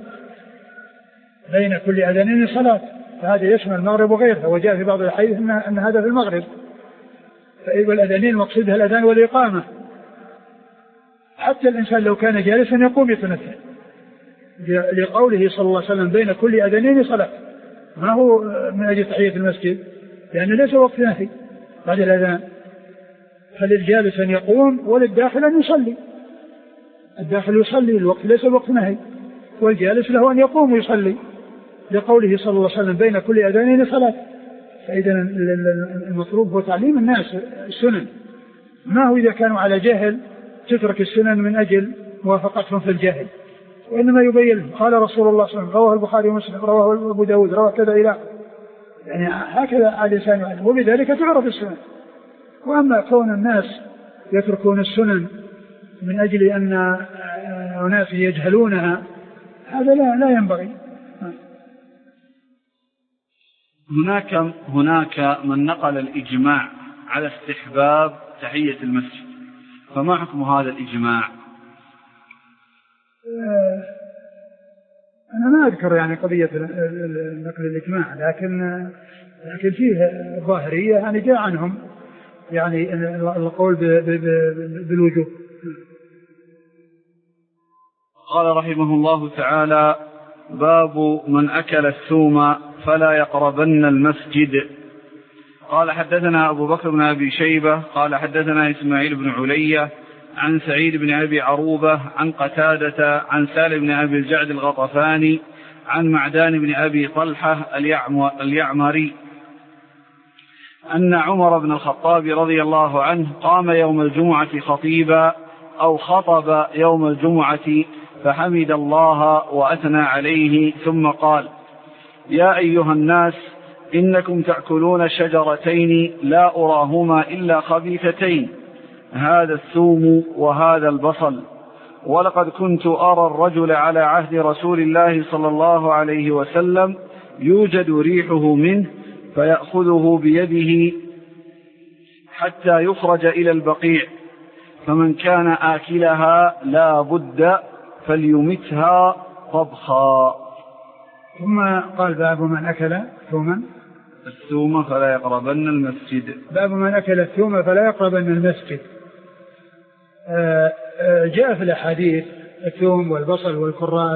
صلاة، فهذا يشمل المغرب وغيره، وجاء في بعض الحديث أن هذا في المغرب، فالأذانين مقصودها الأذان والإقامة. حتى الإنسان لو كان جالسا يقوم يتنفل، لقوله صلى الله عليه وسلم بين كل أذانين صلاة، ما هو من أجل تحية المسجد، لأنه ليس وقت نهي بعد الأذان، فللجالس أن يقوم وللداخل أن يصلي. الداخل يصلي، الوقت ليس وقت نهي، والجالس له أن يقوم ويصلي، لقوله صلى الله عليه وسلم بين كل أذانين صلاة. فإذا المطلوب هو تعليم الناس السنن، ما هو إذا كانوا على جهل تترك السنن من أجل موافقتهم في الجهل، وإنما يبين قال رسول الله صلى الله عليه وسلم، رواه البخاري ومسلم، رواه أبو داود، رواه كذا إلى يعني هكذا على لسان يعلم، وبذلك تعرف السنن. وأما كون الناس يتركون السنن من أجل أن أناس يجهلونها، هذا لا ينبغي. هناك من نقل الإجماع على استحباب تحية المسجد، فما حكم هذا الإجماع؟ أنا ما أذكر يعني قضية نقل الإجماع، لكن فيه الظاهرية يعني جاء عنهم يعني القول بالوجوب. قال رحمه الله تعالى: باب من أكل الثوم فلا يقربن المسجد. قال حدثنا أبو بكر بن أبي شيبة قال حدثنا إسماعيل بن علية عن سعيد بن أبي عروبة عن قتادة عن سالم بن أبي الجعد الغطفاني عن معدان بن أبي طلحة اليعمري أن عمر بن الخطاب رضي الله عنه قام يوم الجمعة خطيبا أو خطب يوم الجمعة فحمد الله وأثنى عليه ثم قال: يا أيها الناس، إنكم تأكلون شجرتين لا أراهما إلا خبيثتين، هذا الثوم وهذا البصل، ولقد كنت أرى الرجل على عهد رسول الله صلى الله عليه وسلم يوجد ريحه منه فيأخذه بيده حتى يخرج إلى البقيع، فمن كان آكلها لا بد فليمتها طبخا. ثم قال: باب من أكل ثوما الثوم فلا يقربن المسجد. باب من أكل الثوم فلا يقربن المسجد. جاء في الأحاديث الثوم والبصل والكراث،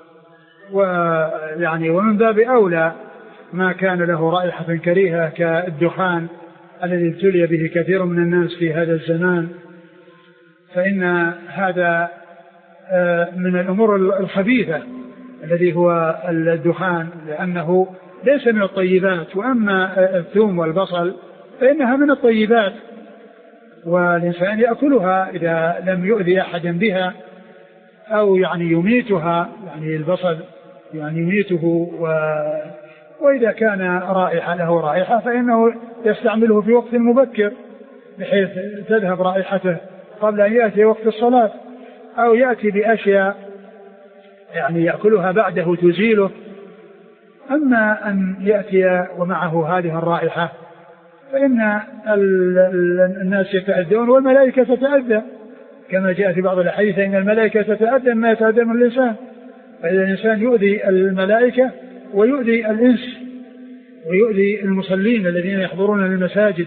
ويعني ومن باب أولى ما كان له رائحة كريهة كالدخان الذي ابتلي به كثير من الناس في هذا الزمان، فإن هذا من الأمور الخبيثة الذي هو الدخان، لأنه ليس من الطيبات. وأما الثوم والبصل فإنها من الطيبات، والإنسان يأكلها إذا لم يؤذي أحدا بها أو يعني يميتها، يعني البصل يعني يميته، وإذا كان رائحة له رائحة فإنه يستعمله في وقت مبكر بحيث تذهب رائحته قبل أن يأتي وقت الصلاة، أو يأتي بأشياء يعني يأكلها بعده تزيله. أما أن يأتي ومعه هذه الرائحة فإن الناس يتأذون والملائكة تتأذى، كما جاء في بعض الحديث إن الملائكة تتأذى ما يتأذى من الإنسان. فإذا الإنسان يؤذي الملائكة ويؤذي الإنس ويؤذي المصلين الذين يحضرون للمساجد،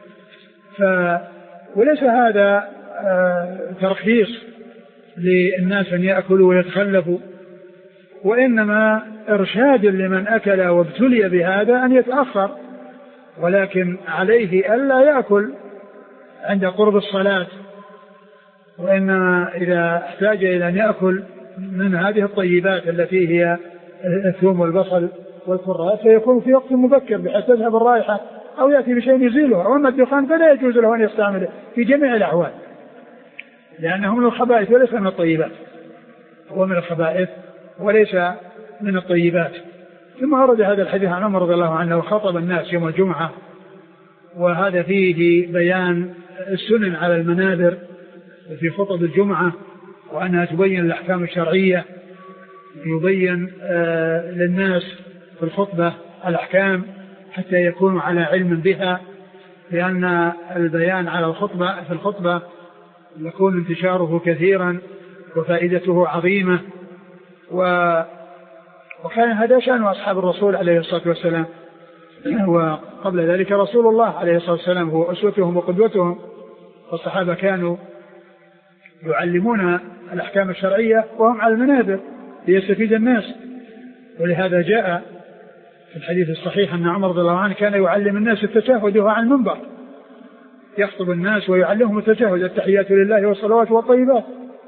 وليس هذا ترخيص للناس أن يأكلوا ويتخلفوا، وإنما إرشاد لمن أكل وابتلي بهذا أن يتأخر، ولكن عليه ألا يأكل عند قرب الصلاة، وإنما إذا احتاج إلى أن يأكل من هذه الطيبات التي هي الثوم والبصل والكرات فيكون في وقت مبكر بحيث تذهب الرائحة أو يأتي بشيء يزيلها. وأما الدخان فلا يجوز له أن يستعمله في جميع الأحوال، لأنه من الخبائث وليس من الطيبات، هو من الخبائث وليس من الطيبات. ثم ورد هذا الحديث عن عمر رضي الله عنه وخطب الناس يوم الجمعة، وهذا فيه بيان السنن على المنابر في خطب الجمعة، وأنها تبين الأحكام الشرعية، يبين للناس في الخطبة الأحكام حتى يكونوا على علم بها، لأن البيان على الخطبة في الخطبة يكون انتشاره كثيرا وفائدته عظيمة. وكان هذا شأن أصحاب الرسول عليه الصلاة والسلام، وقبل ذلك رسول الله عليه الصلاة والسلام هو أسوتهم وقدوتهم، والصحابة كانوا يعلمون الأحكام الشرعية وهم على المنابر ليستفيد الناس. ولهذا جاء في الحديث الصحيح أن عمر رضي الله عنه كان يعلم الناس التشهد وهو على المنبر، يخطب الناس ويعلمهم التشهد، التحيات لله والصلوات والطيبات،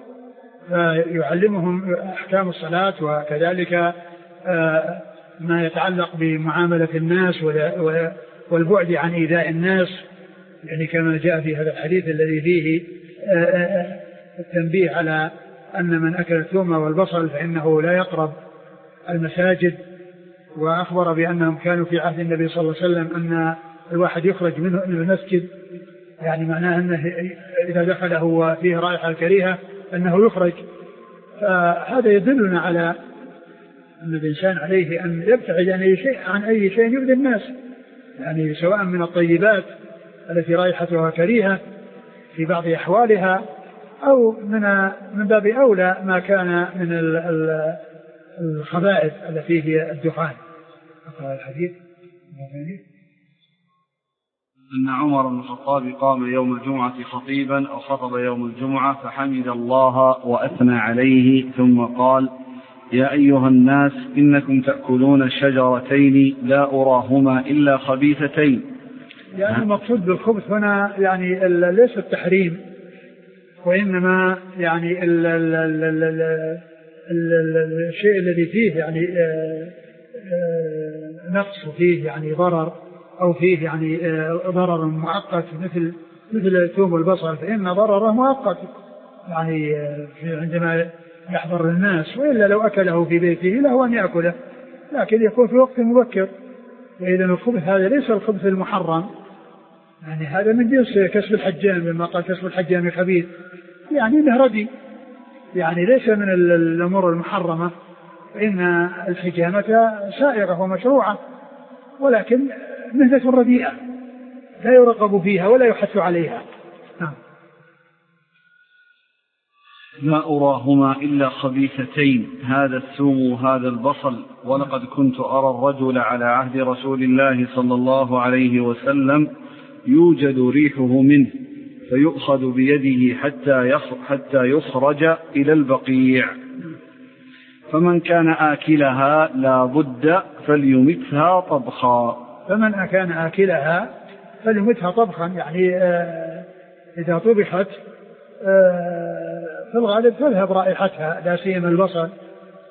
فيعلمهم أحكام الصلاة وكذلك ما يتعلق بمعاملة الناس والبعد عن إيذاء الناس، يعني كما جاء في هذا الحديث الذي فيه التنبيه على أن من أكل الثوم والبصل فإنه لا يقرب المساجد. وأخبر بأنهم كانوا في عهد النبي صلى الله عليه وسلم أن الواحد يخرج منه من المسجد، يعني معناه أنه إذا دخله وفيه رائحة كريهة أنه يخرج. فهذا يدلنا على أن الإنسان عليه أن يبتعد عن أي شيء يؤذي الناس، يعني سواء من الطيبات التي رائحتها كريهة في بعض أحوالها، أو من باب أولى ما كان من الخبائث التي هي الدخان. أقرأ الحديث. أن عمر بن الخطاب قام يوم الجمعة خطيبا أو خطب يوم الجمعة فحمد الله وأثنى عليه ثم قال: يا أيها الناس إنكم تأكلون شجرتين لا أراهما إلا خبيثتين. يعني المقصود بالخبث هنا يعني ليس التحريم، وإنما يعني الشيء الذي فيه يعني نقص، فيه يعني ضرر، أو فيه يعني ضرر مؤقت مثل الثوم والبصل، فإن ضرره مؤقت يعني عندما يحضر الناس، وإلا لو أكله في بيته له أن يأكله، لكن يكون في وقت مبكر. وإذا الخبث هذا ليس الخبث المحرم، يعني هذا من جنس كسب الحجام، بما قال كسب الحجام خبيث، يعني انه ردي، يعني ليس من الأمور المحرمة، فإن الحجامة سائغة ومشروعة، ولكن مهنة رديئة لا يرغب فيها ولا يحث عليها. لا أراهما إلا خبيثتين، هذا الثوم وهذا البصل، ولقد كنت أرى الرجل على عهد رسول الله صلى الله عليه وسلم يوجد ريحه منه فيؤخذ بيده حتى يخرج إلى البقيع، فمن كان آكلها لا بد فليمتها طبخا. فمن كان آكلها فليمتها طبخا، يعني إذا طبخت في الغالب تذهب رائحتها، لا سيما البصل،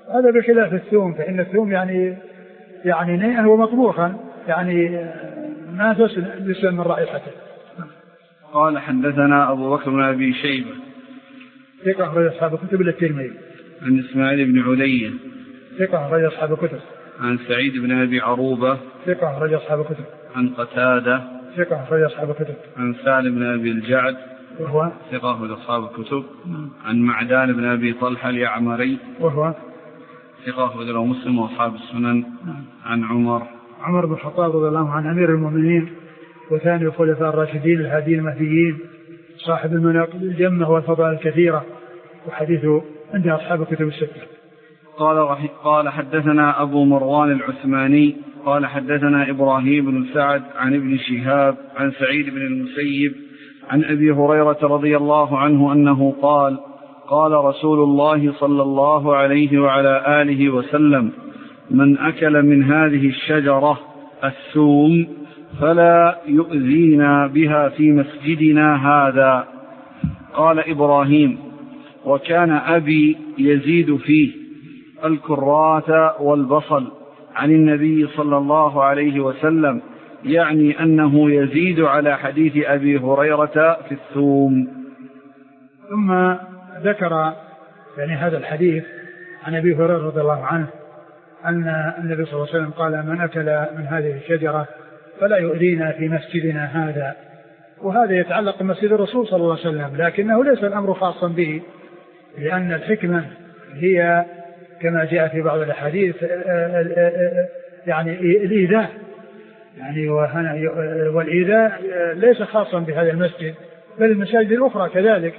هذا بخلاف الثوم، فإن الثوم يعني نيئا ومطبوخا، يعني ما تسلم من رائحته. قال حدثنا أبو بكر بن أبي شيبة ثقة أخرج أصحاب الكتب إلا الترمذي. عن إسماعيل بن علية ثقة أخرج أصحاب الكتب. عن سعيد بن أبي عروبة ثقة أخرج أصحاب الكتب. عن قتادة ثقة أخرج أصحاب الكتب. عن سالم بن أبي الجعد وهو ثقة أخرج أصحاب الكتب. عن معدان بن أبي طلحة اليعمري وهو ثقة أخرج له مسلم وأصحاب السنن. عن عمر بن الخطاب رضي الله عنه أمير المؤمنين وثاني الخلفاء الراشدين الهاديين المهديين صاحب المناقب الجمة والفضائل الكثيرة، وحديثه عند أصحاب الكتب الستة. قال حدثنا أبو مروان العثماني قال حدثنا إبراهيم بن سعد عن ابن شهاب عن سعيد بن المسيب عن أبي هريرة رضي الله عنه أنه قال قال رسول الله صلى الله عليه وعلى آله وسلم: من أكل من هذه الشجرة الثوم فلا يؤذينا بها في مسجدنا هذا. قال إبراهيم: وكان أبي يزيد فيه الكراث والبصل عن النبي صلى الله عليه وسلم، يعني أنه يزيد على حديث أبي هريرة في الثوم. ثم ذكر يعني هذا الحديث عن أبي هريرة رضي الله عنه أن النبي صلى الله عليه وسلم قال: من أكل من هذه الشجرة فلا يؤذينا في مسجدنا هذا. وهذا يتعلق بمسجد الرسول صلى الله عليه وسلم، لكنه ليس الأمر خاصا به، لأن الحكمة هي كما جاء في بعض الأحاديث يعني الإيذاء، يعني والإيذاء ليس خاصا بهذا المسجد بل المساجد الأخرى كذلك.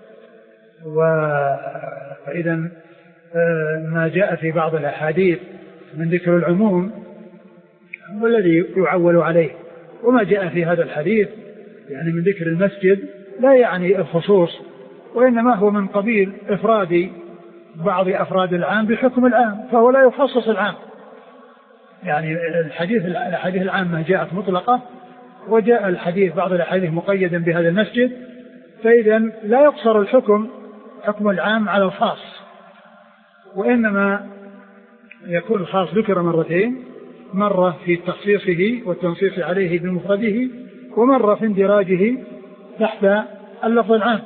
فإذا ما جاء في بعض الأحاديث من ذكر العموم هو الذي يعول عليه، وما جاء في هذا الحديث يعني من ذكر المسجد لا يعني الخصوص، وإنما هو من قبيل إفراد بعض أفراد العام بحكم العام، فهو لا يخصص العام. يعني الحديث العامة جاءت مطلقة، وجاء الحديث بعض الأحاديث مقيدا بهذا المسجد، فإذا لا يقصر حكم العام على الخاص، وإنما يكون الخاص ذكر مرتين: مرة في تخصيصه والتنصيص عليه بمفرده، ومرة في اندراجه تحت اللفظ العام.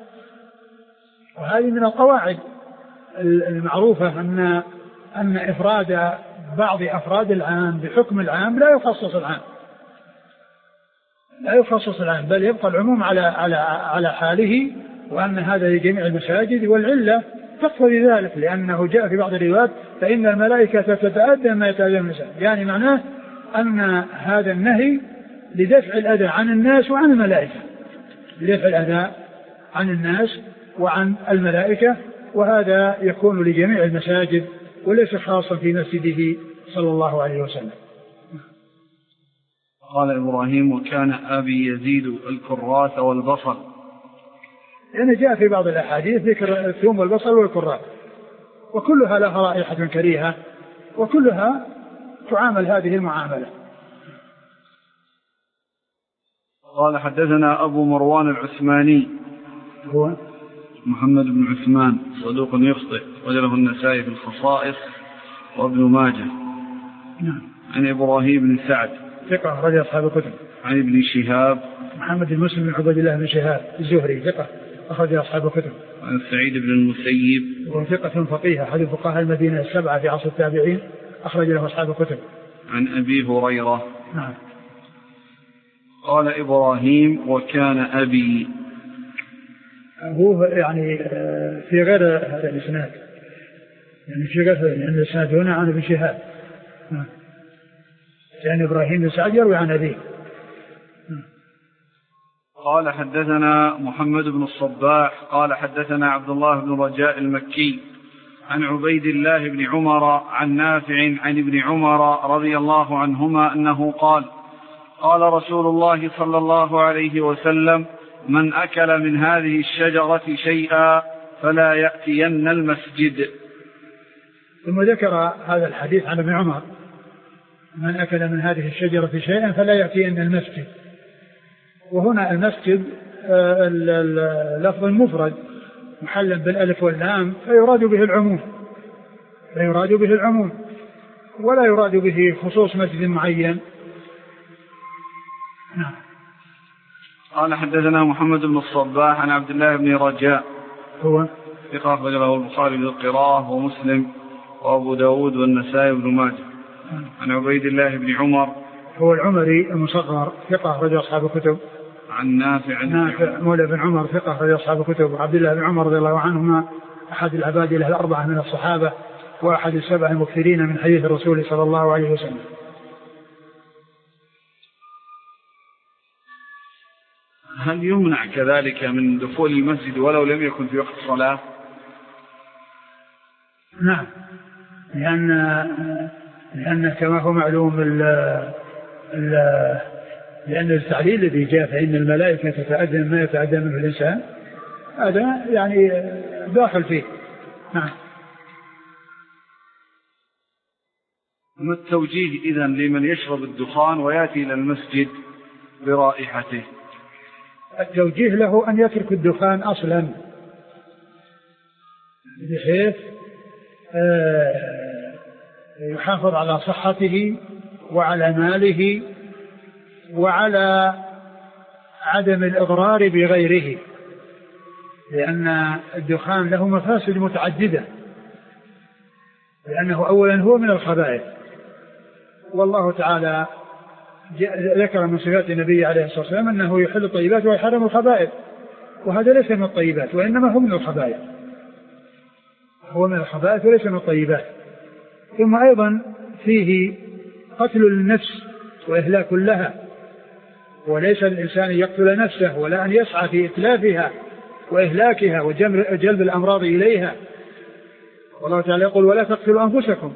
وهذه من القواعد المعروفة أن إفراد بعض أفراد العام بحكم العام لا يخصص العام، بل يبقى العموم على حاله، وأن هذا لجميع المساجد. والعلة تقتضي ذلك، لأنه جاء في بعض الروايات: فإن الملائكة تتأذى ما يتأذى المساجد، يعني معناه أن هذا النهي لدفع الأذى عن الناس وعن الملائكة، لدفع الأذى عن الناس وعن الملائكة، وهذا يكون لجميع المساجد وليس خاصا في مسجده صلى الله عليه وسلم. قال إبراهيم: وكان أبي يزيد الكراث والبصل. يعني جاء في بعض الأحاديث ذكر الثوم والبصل والكراث، وكلها لها رائحة كريهة، وكلها تعامل هذه المعاملة. قال حدثنا أبو مروان العثماني هو محمد بن عثمان صدوق يخطئ، وله النسائي في الخصائص وابن ماجه. نعم. عن إبراهيم بن سعد ثقة أخرج أصحاب الكتب. عن ابن شهاب محمد بن مسلم بن عبد الله بن شهاب الزهري ثقة أخرج أصحاب الكتب. عن سعيد بن المسيب وهو ثقة فقيه أحد فقهاء المدينة السبعة في عصر التابعين، أخرج له أصحاب الكتب. عن أبي هريرة. نعم. قال إبراهيم: وكان أبي. هو يعني في غير هذا الإسناد، يعني في غير الإسناد هنا عن ابن شهاب، يعني إبراهيم بن سعد يروي عن أبيه. قال حدثنا محمد بن الصباح قال حدثنا عبد الله بن رجاء المكي عن عبيد الله بن عمر عن نافع عن ابن عمر رضي الله عنهما أنه قال: قال رسول الله صلى الله عليه وسلم: من أكل من هذه الشجرة شيئا فلا يأتين المسجد. ثم ذكر هذا الحديث عن ابن عمر: من أكل من هذه الشجرة شيئا فلا يأتين المسجد. وهنا المسجد لفظ مفرد محلا بالألف واللام، فيراد به العموم، فيراد به العموم ولا يراد به خصوص مسجد معين. نعم. قال حدثنا محمد بن الصباح عن عبد الله بن رجاء هو ثقة أخرجه البخاري بالقراءة ومسلم وأبو داود والنسائي بن ماجه. عن عبيد الله بن عمر هو العمري المصغر ثقة أخرج أصحاب الكتب. عن نافع مولى بن عمر ثقة أخرج أصحاب الكتب. عبد الله بن عمر رضي الله عنهما أحد العباد له الأربعة من الصحابة وأحد السبع المكثرين من حديث الرسول صلى الله عليه وسلم. هل يمنع كذلك من دخول المسجد ولو لم يكن في وقت الصلاة؟ نعم، لأن كما هو معلوم لأن التعليل الذي جاء فإن الملائكة تتأذى ما يتأذى منه الإنسان هذا يعني داخل فيه. نعم. ما التوجيه إذن لمن يشرب الدخان ويأتي إلى المسجد برائحته؟ التوجيه له أن يترك الدخان أصلا بحيث يحافظ على صحته وعلى ماله وعلى عدم الإضرار بغيره، لأن الدخان له مفاسد متعددة، لأنه أولا هو من الخبائث، والله تعالى ذكر من صفات النبي عليه الصلاة والسلام أنه يحل الطيبات ويحرم الخبائث، وهذا ليس من الطيبات وإنما هو من الخبائث، هو من الخبائث وليس من الطيبات. ثم أيضا فيه قتل النفس وإهلاك لها، وليس الإنسان يقتل نفسه ولا أن يسعى في إتلافها وإهلاكها وجلب الأمراض إليها، والله تعالى يقول ولا تقتلوا أنفسكم.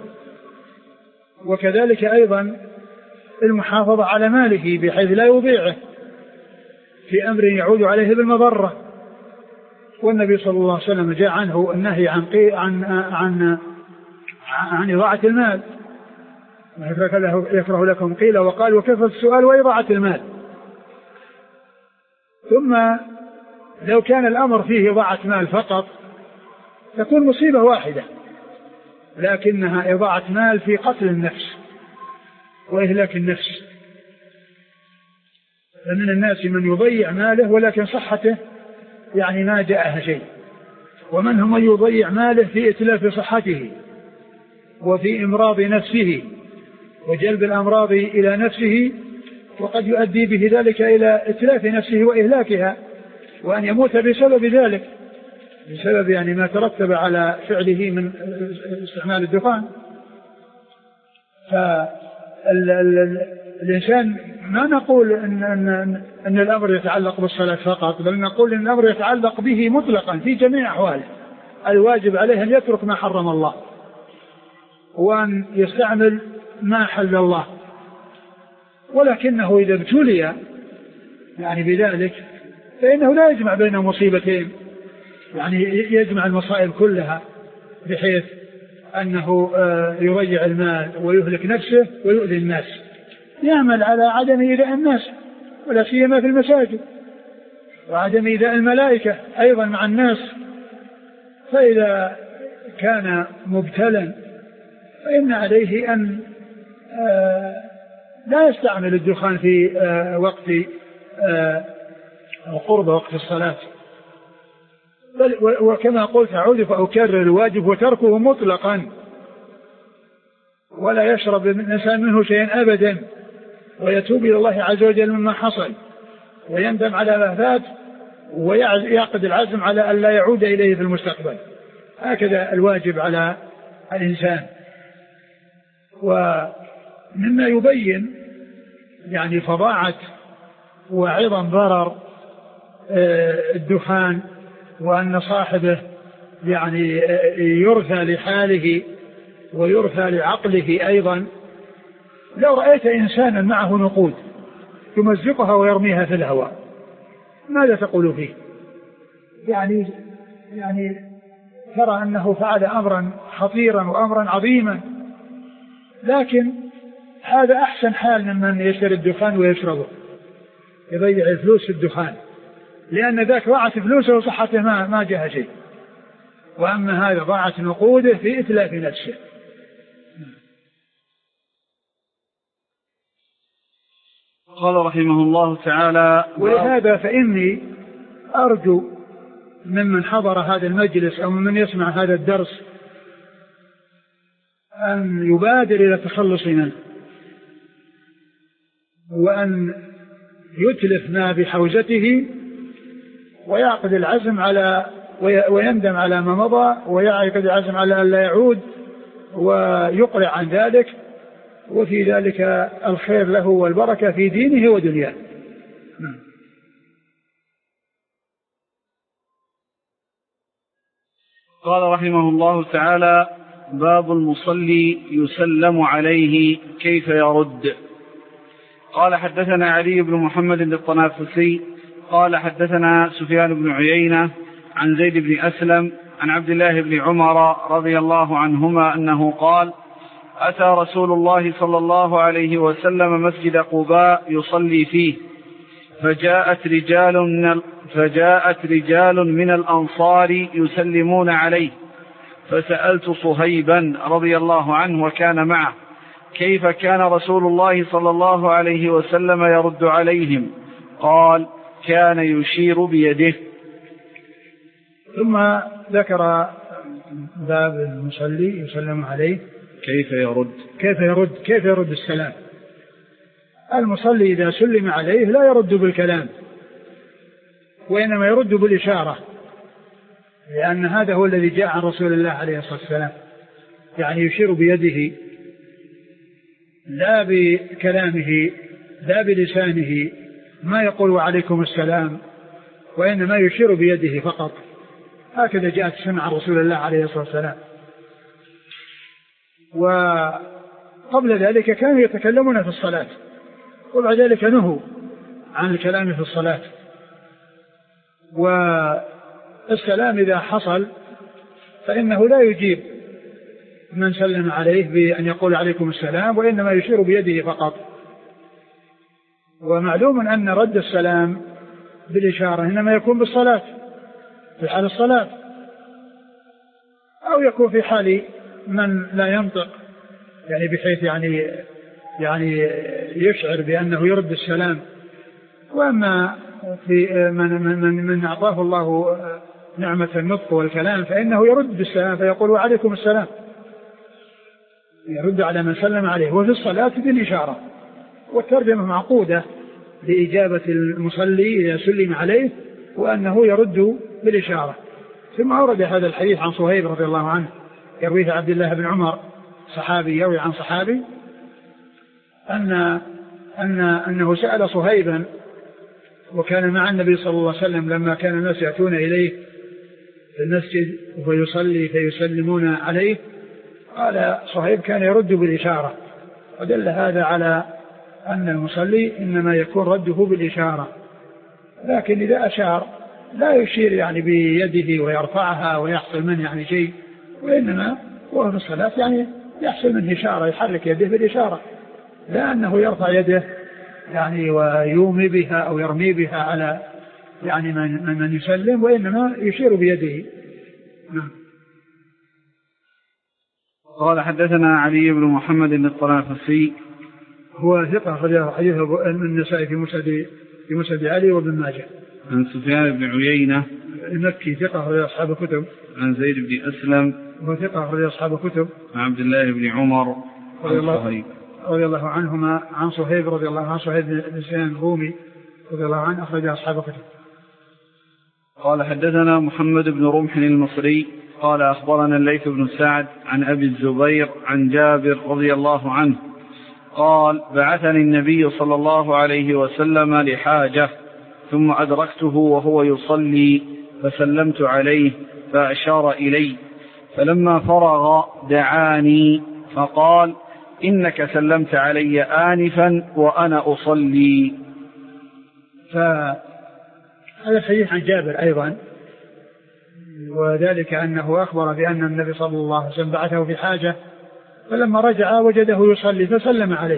وكذلك أيضا المحافظة على ماله بحيث لا يضيعه في أمر يعود عليه بالمضرة، والنبي صلى الله عليه وسلم جاء عنه النهي عن إضاعة المال، يكره لكم قيل وقال وكثرة السؤال وإضاعة المال. ثم لو كان الأمر فيه إضاعة مال فقط تكون مصيبة واحدة، لكنها إضاعة مال في قتل النفس وإهلاك النفس. فمن الناس من يضيع ماله ولكن صحته يعني ما جاءها شيء، ومن هم يضيع ماله في إتلاف صحته وفي إمراض نفسه وجلب الأمراض إلى نفسه، وقد يؤدي به ذلك إلى إتلاف نفسه وإهلاكها، وأن يموت بسبب ذلك، بسبب يعني ما ترتب على فعله من استعمال الدخان. فالإنسان ما نقول أن الأمر يتعلق بالصلاة فقط، بل نقول أن الأمر يتعلق به مطلقا في جميع أحواله. الواجب عليه أن يترك ما حرم الله وأن يستعمل ما حل الله، ولكنه إذا ابتلي يعني بذلك فإنه لا يجمع بين مصيبتين، يعني يجمع المصائب كلها بحيث أنه يضيع المال ويهلك نفسه ويؤذي الناس، يعمل على عدم إيذاء الناس ولا سيما في المساجد، وعدم إيذاء الملائكة أيضا مع الناس. فإذا كان مبتلا فإن عليه أن لا يستعمل الدخان في وقت قرب وقت الصلاة. وكما قلت أعود فأكرر الواجب وتركه مطلقا، ولا يشرب الإنسان منه شيئا أبدا، ويتوب إلى الله عز وجل مما حصل ويندم على ما فات ويعقد العزم على أن لا يعود إليه في المستقبل. هكذا الواجب على الإنسان. ومما يبين يعني فظاعة وعظم ضرر الدخان، وأن صاحبه يعني يرثى لحاله ويرثى لعقله أيضا. لو رأيت إنسانا معه نقود يمزقها ويرميها في الهواء ماذا تقول فيه؟ يعني ترى أنه فعل أمرا خطيرا وأمرا عظيما، لكن هذا أحسن حال ممن يشتري الدخان ويشربه، يضيع الفلوس في الدخان، لأن ذاك ضاعت فلوسه وصحته ما جاء شيء. وأما هذا ضاعت نقوده في إتلاف نفسه. قال رحمه الله تعالى: ولهذا فإني أرجو ممن حضر هذا المجلس أو ممن يسمع هذا الدرس أن يبادر إلى التخلص منه، وأن يتلف ما بحوزته، ويعقد العزم على ويندم على ما مضى، ويعقد العزم على أن لا يعود، ويقلع عن ذلك، وفي ذلك الخير له والبركة في دينه ودنياه. قال رحمه الله تعالى: باب المصلي يسلم عليه كيف يرد. قال: حدثنا علي بن محمد الطنافسي قال: حدثنا سفيان بن عيينة عن زيد بن أسلم عن عبد الله بن عمر رضي الله عنهما أنه قال: أتى رسول الله صلى الله عليه وسلم مسجد قباء يصلي فيه، فجاءت رجال من الأنصار يسلمون عليه، فسألت صهيبا رضي الله عنه وكان معه: كيف كان رسول الله صلى الله عليه وسلم يرد عليهم؟ قال: كان يشير بيده. ثم ذكر باب المصلي يسلم عليه كيف يرد السلام. المصلي إذا سلم عليه لا يرد بالكلام، وإنما يرد بالإشارة، لأن هذا هو الذي جاء عن رسول الله عليه الصلاة والسلام، يعني يشير بيده لا بكلامه لا بلسانه، ما يقول وعليكم السلام، وإنما يشير بيده فقط. هكذا جاءت السنة عن رسول الله عليه الصلاة والسلام. وقبل ذلك كانوا يتكلمون في الصلاة، وبعد ذلك نهوا عن الكلام في الصلاة. والسلام إذا حصل فإنه لا يجيب من سلم عليه بأن يقول عليكم السلام، وإنما يشير بيده فقط. ومعلوم أن رد السلام بالإشارة إنما يكون بالصلاة، في حال الصلاة، أو يكون في حال من لا ينطق، يعني بحيث يعني يشعر بأنه يرد السلام. وأما في من أعطاه الله نعمة النطق والكلام فإنه يرد بالسلام فيقول وعليكم السلام، يرد على من سلم عليه. وفي الصلاة بالإشارة، والترجمة معقودة لإجابة المصلي إذا سلم عليه، وأنه يرد بالإشارة. ثم أورد هذا الحديث عن صهيب رضي الله عنه يرويه عبد الله بن عمر، صحابي يروي عن صحابي، أنه سأل صهيبا، وكان مع النبي صلى الله عليه وسلم لما كان الناس يأتون إليه في المسجد ويصلي فيسلمون عليه، قال صهيب كان يرد بالإشارة، ودل هذا على أن المصلي إنما يكون رده بالإشارة. لكن إذا أشار لا يشير يعني بيده ويرفعها ويحصل منه يعني شيء، وإنما هو في الصلاة يعني يحصل منه إشارة، يحرك يده بالإشارة، لا أنه يرفع يده يعني ويومي بها أو يرمي بها على يعني من يسلم، وإنما يشير بيده. قال: حدثنا علي بن محمد الطنافسي هو ثقة أخرجه حديث النسائي في مسند علي وابن ماجه. عن سفيان بن عيينة المكي ثقة أخرج أصحاب الكتب. عن زيد بن أسلم وهو ثقة أخرج أصحاب الكتب. عن عبد الله بن عمر رضي الله عنهما عن صهيب رضي الله عنه، صهيب بن سنان الرومي رضي الله عنه أخرج أصحاب الكتب. قال: حدثنا محمد بن رمح المصري قال: أخبرنا الليث بن سعد عن أبي الزبير عن جابر رضي الله عنه قال: بعثني النبي صلى الله عليه وسلم لحاجة، ثم أدركته وهو يصلي فسلمت عليه فأشار إلي، فلما فرغ دعاني فقال: إنك سلمت علي آنفا وأنا أصلي. فهذا الحديث عن جابر أيضا، وذلك أنه أخبر بأن النبي صلى الله عليه وسلم بعثه في حاجة، فلما رجع وجده يصلي فسلم عليه،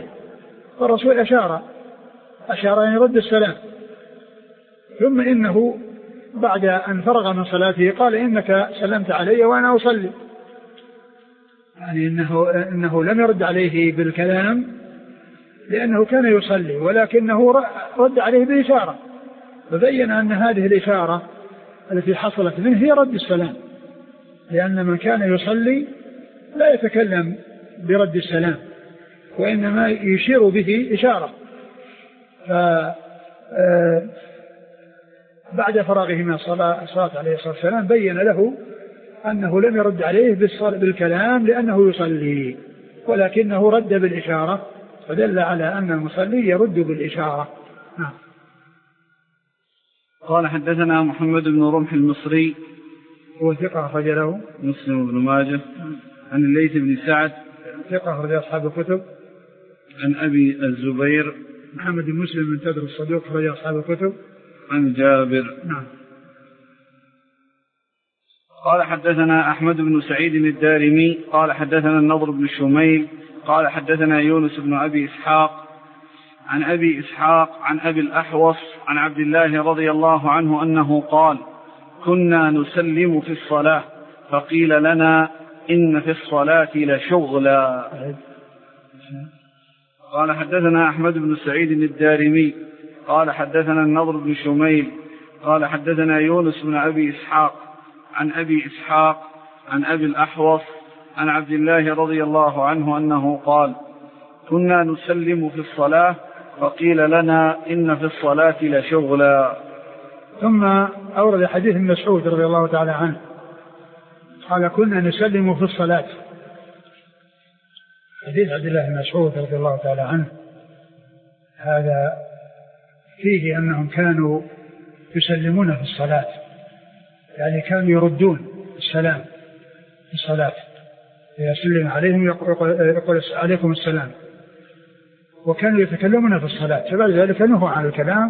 فالرسول أشار أن يرد السلام، ثم إنه بعد أن فرغ من صلاته قال إنك سلمت علي وأنا أصلي، يعني إنه لم يرد عليه بالكلام لأنه كان يصلي، ولكنه رد عليه بإشارة، فبين أن هذه الإشارة التي حصلت منه هي رد السلام، لأن من كان يصلي لا يتكلم برد السلام وإنما يشير به إشارة. بعد فراغه من الصلاة عليه الصلاة والسلام بين له أنه لم يرد عليه بالكلام لأنه يصلي، ولكنه رد بالإشارة، فدل على أن المصلي يرد بالإشارة. قال حدثنا محمد بن رمح المصري هو ثقة أخرج له مسلم بن ماجه عن الليث بن سعد ثقة أخرج أصحاب الكتب عن أبي الزبير محمد بن مسلم بن تدر الصدوق أخرج أصحاب الكتب عن جابر. نعم. قال حدثنا أحمد بن سعيد الدارمي قال حدثنا النضر بن شميل قال حدثنا يونس بن أبي إسحاق عن أبي إسحاق عن أبي الأحوص عن عبد الله رضي الله عنه أنه قال كنا نسلم في الصلاة فقيل لنا إن في الصلاة لشغلا. قال حدثنا أحمد بن سعيد الدارمي قال حدثنا النضر بن شميل قال حدثنا يونس بن أبي إسحاق عن أبي إسحاق عن أبي الأحوص عن عبد الله رضي الله عنه أنه قال كنا نسلم في الصلاة فقيل لنا إن في الصلاة لشغلا. ثم أورد حديث ابن مسعود رضي الله تعالى عنه قال كنا نسلم في الصلاة. حديث عبد الله بن مسعود رضي الله تعالى عنه هذا فيه أنهم كانوا يسلمون في الصلاة، يعني كانوا يردون السلام في الصلاة، يسلم عليهم يقول عليكم السلام، وكانوا يتكلمون في الصلاة، فبعد ذلك نهوا عن الكلام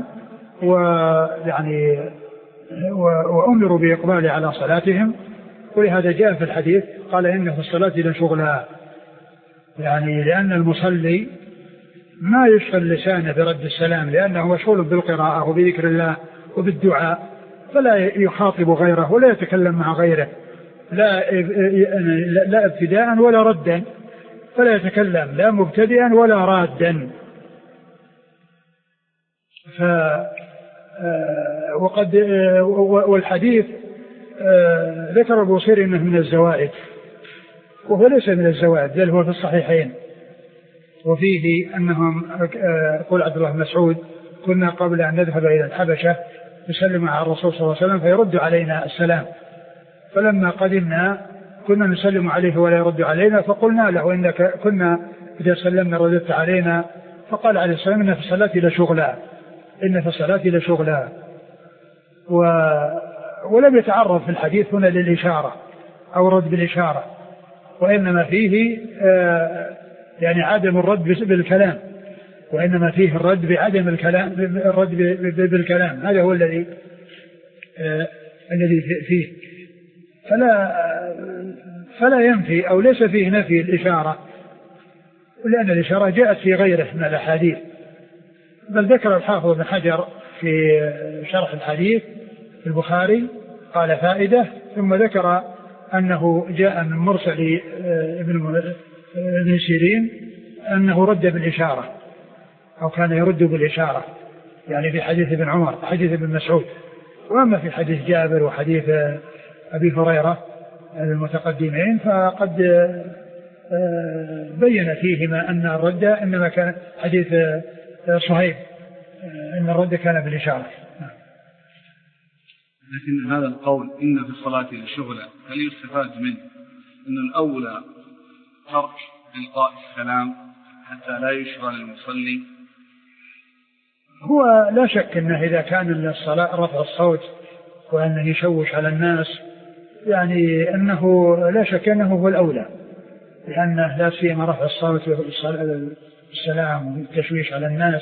وأمروا بإقبال على صلاتهم، ولهذا جاء في الحديث قال إن في الصلاة لشغلا، يعني لأن المصلي ما يشغل لسانه برد السلام لأنه مشغول بالقراءة وبذكر الله وبالدعاء، فلا يخاطب غيره ولا يتكلم مع غيره، لا ابتداء ولا ردا، فلا يتكلم لا مبتدئا ولا رادا. والحديث ذكر البوصيري انه من الزوائد، وهو ليس من الزوائد بل هو في الصحيحين، وفيه انهم قول عبد الله بن مسعود كنا قبل ان نذهب الى الحبشه نسلم على الرسول صلى الله عليه وسلم فيرد علينا السلام، فلما قدمنا كنا نسلم عليه ولا يرد علينا، فقلنا له إنك كنا إذا سلمنا رددت علينا، فقال عليه السلام إن في الصلاة لشغلا، إن في الصلاة لشغلا. ولم يتعرض في الحديث هنا للإشارة أو رد بالإشارة، وإنما فيه يعني عدم الرد بالكلام، وإنما فيه الرد بعدم الكلام، الرد بالكلام، هذا هو الذي فيه. فلا ينفي أو ليس فيه نفي الإشارة، لأن الإشارة جاءت في غيره من الأحاديث، بل ذكر الحافظ بن حجر في شرح الحديث في البخاري قال فائدة، ثم ذكر أنه جاء من مرسل ابن سيرين أنه رد بالإشارة أو كان يرد بالإشارة، يعني في حديث ابن عمر حديث ابن مسعود. وأما في حديث جابر وحديث أبي هريرة المتقدمين فقد بين فيهما أن الرد إنما كان حديث صهيب أن الرد كان بالإشارة. لكن هذا القول إن في الصلاة لشغلا هل يستفاد منه أن الأولى ترك إلقاء السلام حتى لا يشغل المصلي؟ هو لا شك أنه إذا كان الصلاة رفع الصوت وأنه يشوش على الناس، يعني أنه لا شك أنه هو الأولى، لأنه لا سيما رفع الصوت والسلام والتشويش على الناس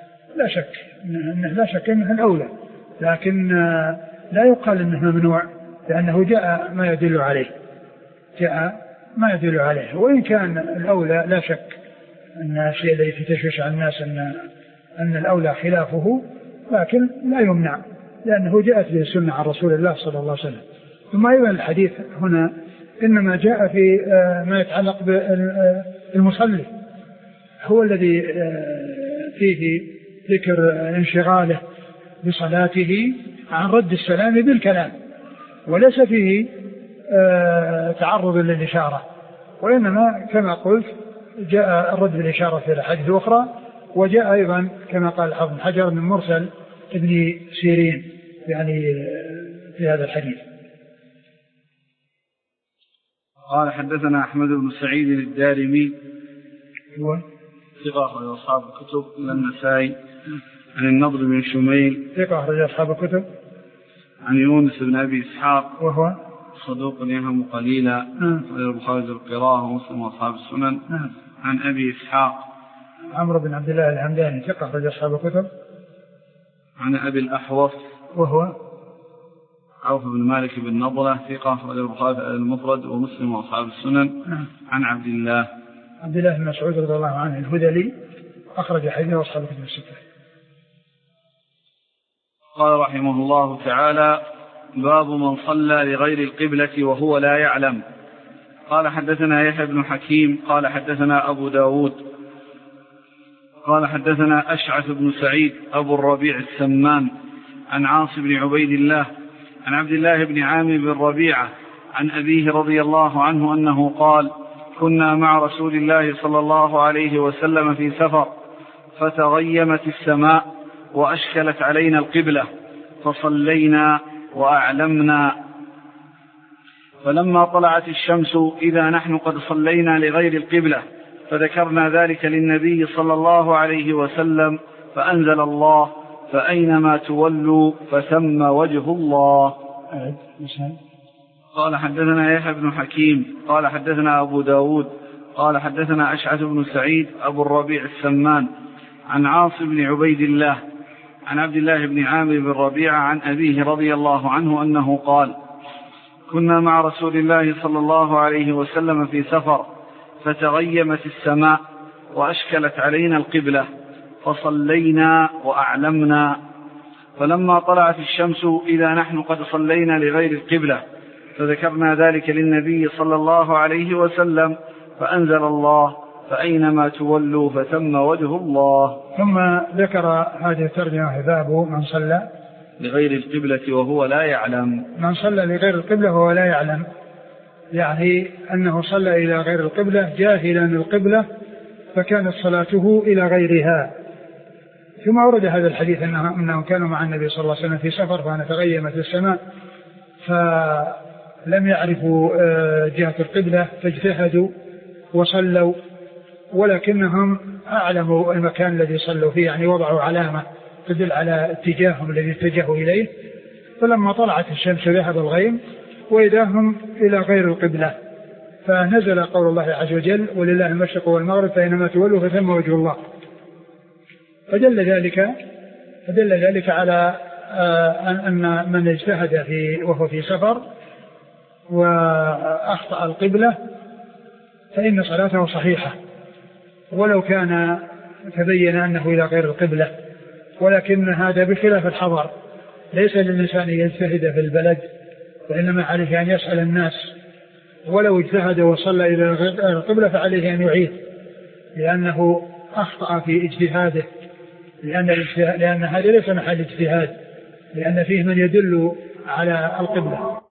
لا شك أنه الأولى، لكن لا يقال أنه ممنوع، لأنه جاء ما يدل عليه، وإن كان الأولى لا شك أن الشيء الذي في تشويش على الناس أن الأولى خلافه، لكن لا يمنع لأنه جاءت به السنة عن رسول الله صلى الله عليه وسلم. ثم أيضا الحديث هنا إنما جاء في ما يتعلق بالمصلي، هو الذي فيه ذكر انشغاله بصلاته عن رد السلام بالكلام، وليس فيه تعرض للإشارة، وإنما كما قلت جاء الرد بالإشارة في الحديث الأخرى، وجاء أيضا كما قال الحافظ بن حجر من مرسل ابن سيرين يعني في هذا الحديث. قال حدثنا أحمد بن سعيد الدارمي هو ثقة أخرج أصحاب الكتب إلا النسائي، عن النضر بن شميل ثقة أخرج أصحاب الكتب، عن يونس بن أبي إسحاق وهو صدوق يهم قليلا، البخاري القراءة ومسلم وأصحاب السنن. عن أبي إسحاق عمرو بن عبد الله الحمداني ثقة أخرج أصحاب الكتب. عن أبي الأحوص وهو عوف بن مالك بن نضلة ثقة أخرج البخاري المفرد ومسلم وأصحاب السنن. عن عبد الله بن مسعود رضي الله عنه الهذلي أخرج حديثه أصحاب الكتب الستة. قال رحمه الله تعالى: باب من صلى لغير القبلة وهو لا يعلم. قال حدثنا يحيى بن حكيم قال حدثنا أبو داود قال حدثنا أشعث بن سعيد أبو الربيع السمان عن عاصم بن عبيد الله عن عبد الله بن عامر بن ربيعة عن أبيه رضي الله عنه أنه قال: كنا مع رسول الله صلى الله عليه وسلم في سفر فتغيمت السماء وأشكلت علينا القبلة فصلينا وأعلمنا، فلما طلعت الشمس إذا نحن قد صلينا لغير القبلة فذكرنا ذلك للنبي صلى الله عليه وسلم فأنزل الله: فأينما تولوا فثم وجه الله. قال حدثنا يحيى بن حكيم قال حدثنا أبو داود قال حدثنا أشعث بن سعيد أبو الربيع السمان عن عاصم بن عبيد الله عن عبد الله بن عامر بن ربيعة عن أبيه رضي الله عنه أنه قال: كنا مع رسول الله صلى الله عليه وسلم في سفر فتغيمت السماء وأشكلت علينا القبلة فصلينا وأعلمنا، فلما طلعت الشمس إذا نحن قد صلينا لغير القبلة فذكرنا ذلك للنبي صلى الله عليه وسلم فأنزل الله: فأينما تولوا فثم وجه الله. ثم ذكر هذه الترجمة باب من صلى لغير القبلة وهو لا يعلم. من صلى لغير القبلة وهو لا يعلم، يعني أنه صلى إلى غير القبلة جاهلا القبلة فكانت صلاته إلى غيرها. ثم ورد هذا الحديث أنهم كانوا مع النبي صلى الله عليه وسلم في سفر فأنا تغيمت السماء فلم يعرفوا جهة القبلة فاجتهدوا وصلوا، ولكنهم أعلموا المكان الذي صلوا فيه، يعني وضعوا علامة تدل على اتجاههم الذي اتجهوا إليه، فلما طلعت الشمس ذهب الغيم وإذا هم إلى غير القبلة، فنزل قول الله عز وجل: ولله المشرق والمغرب فإنما تولوا فثم وجه الله. فدل ذلك على أن من اجتهد وهو في سفر وأخطأ القبلة فإن صلاته صحيحة ولو كان تبين أنه إلى غير القبلة، ولكن هذا بخلاف الحضر، ليس للإنسان يجتهد في البلد، وإنما عليه أن يسأل الناس، ولو اجتهد وصلى إلى غير القبلة فعليه أن يعيد لأنه أخطأ في اجتهاده، لأن هذا ليس محل اجتهاد، لأن فيه من يدل على القبلة.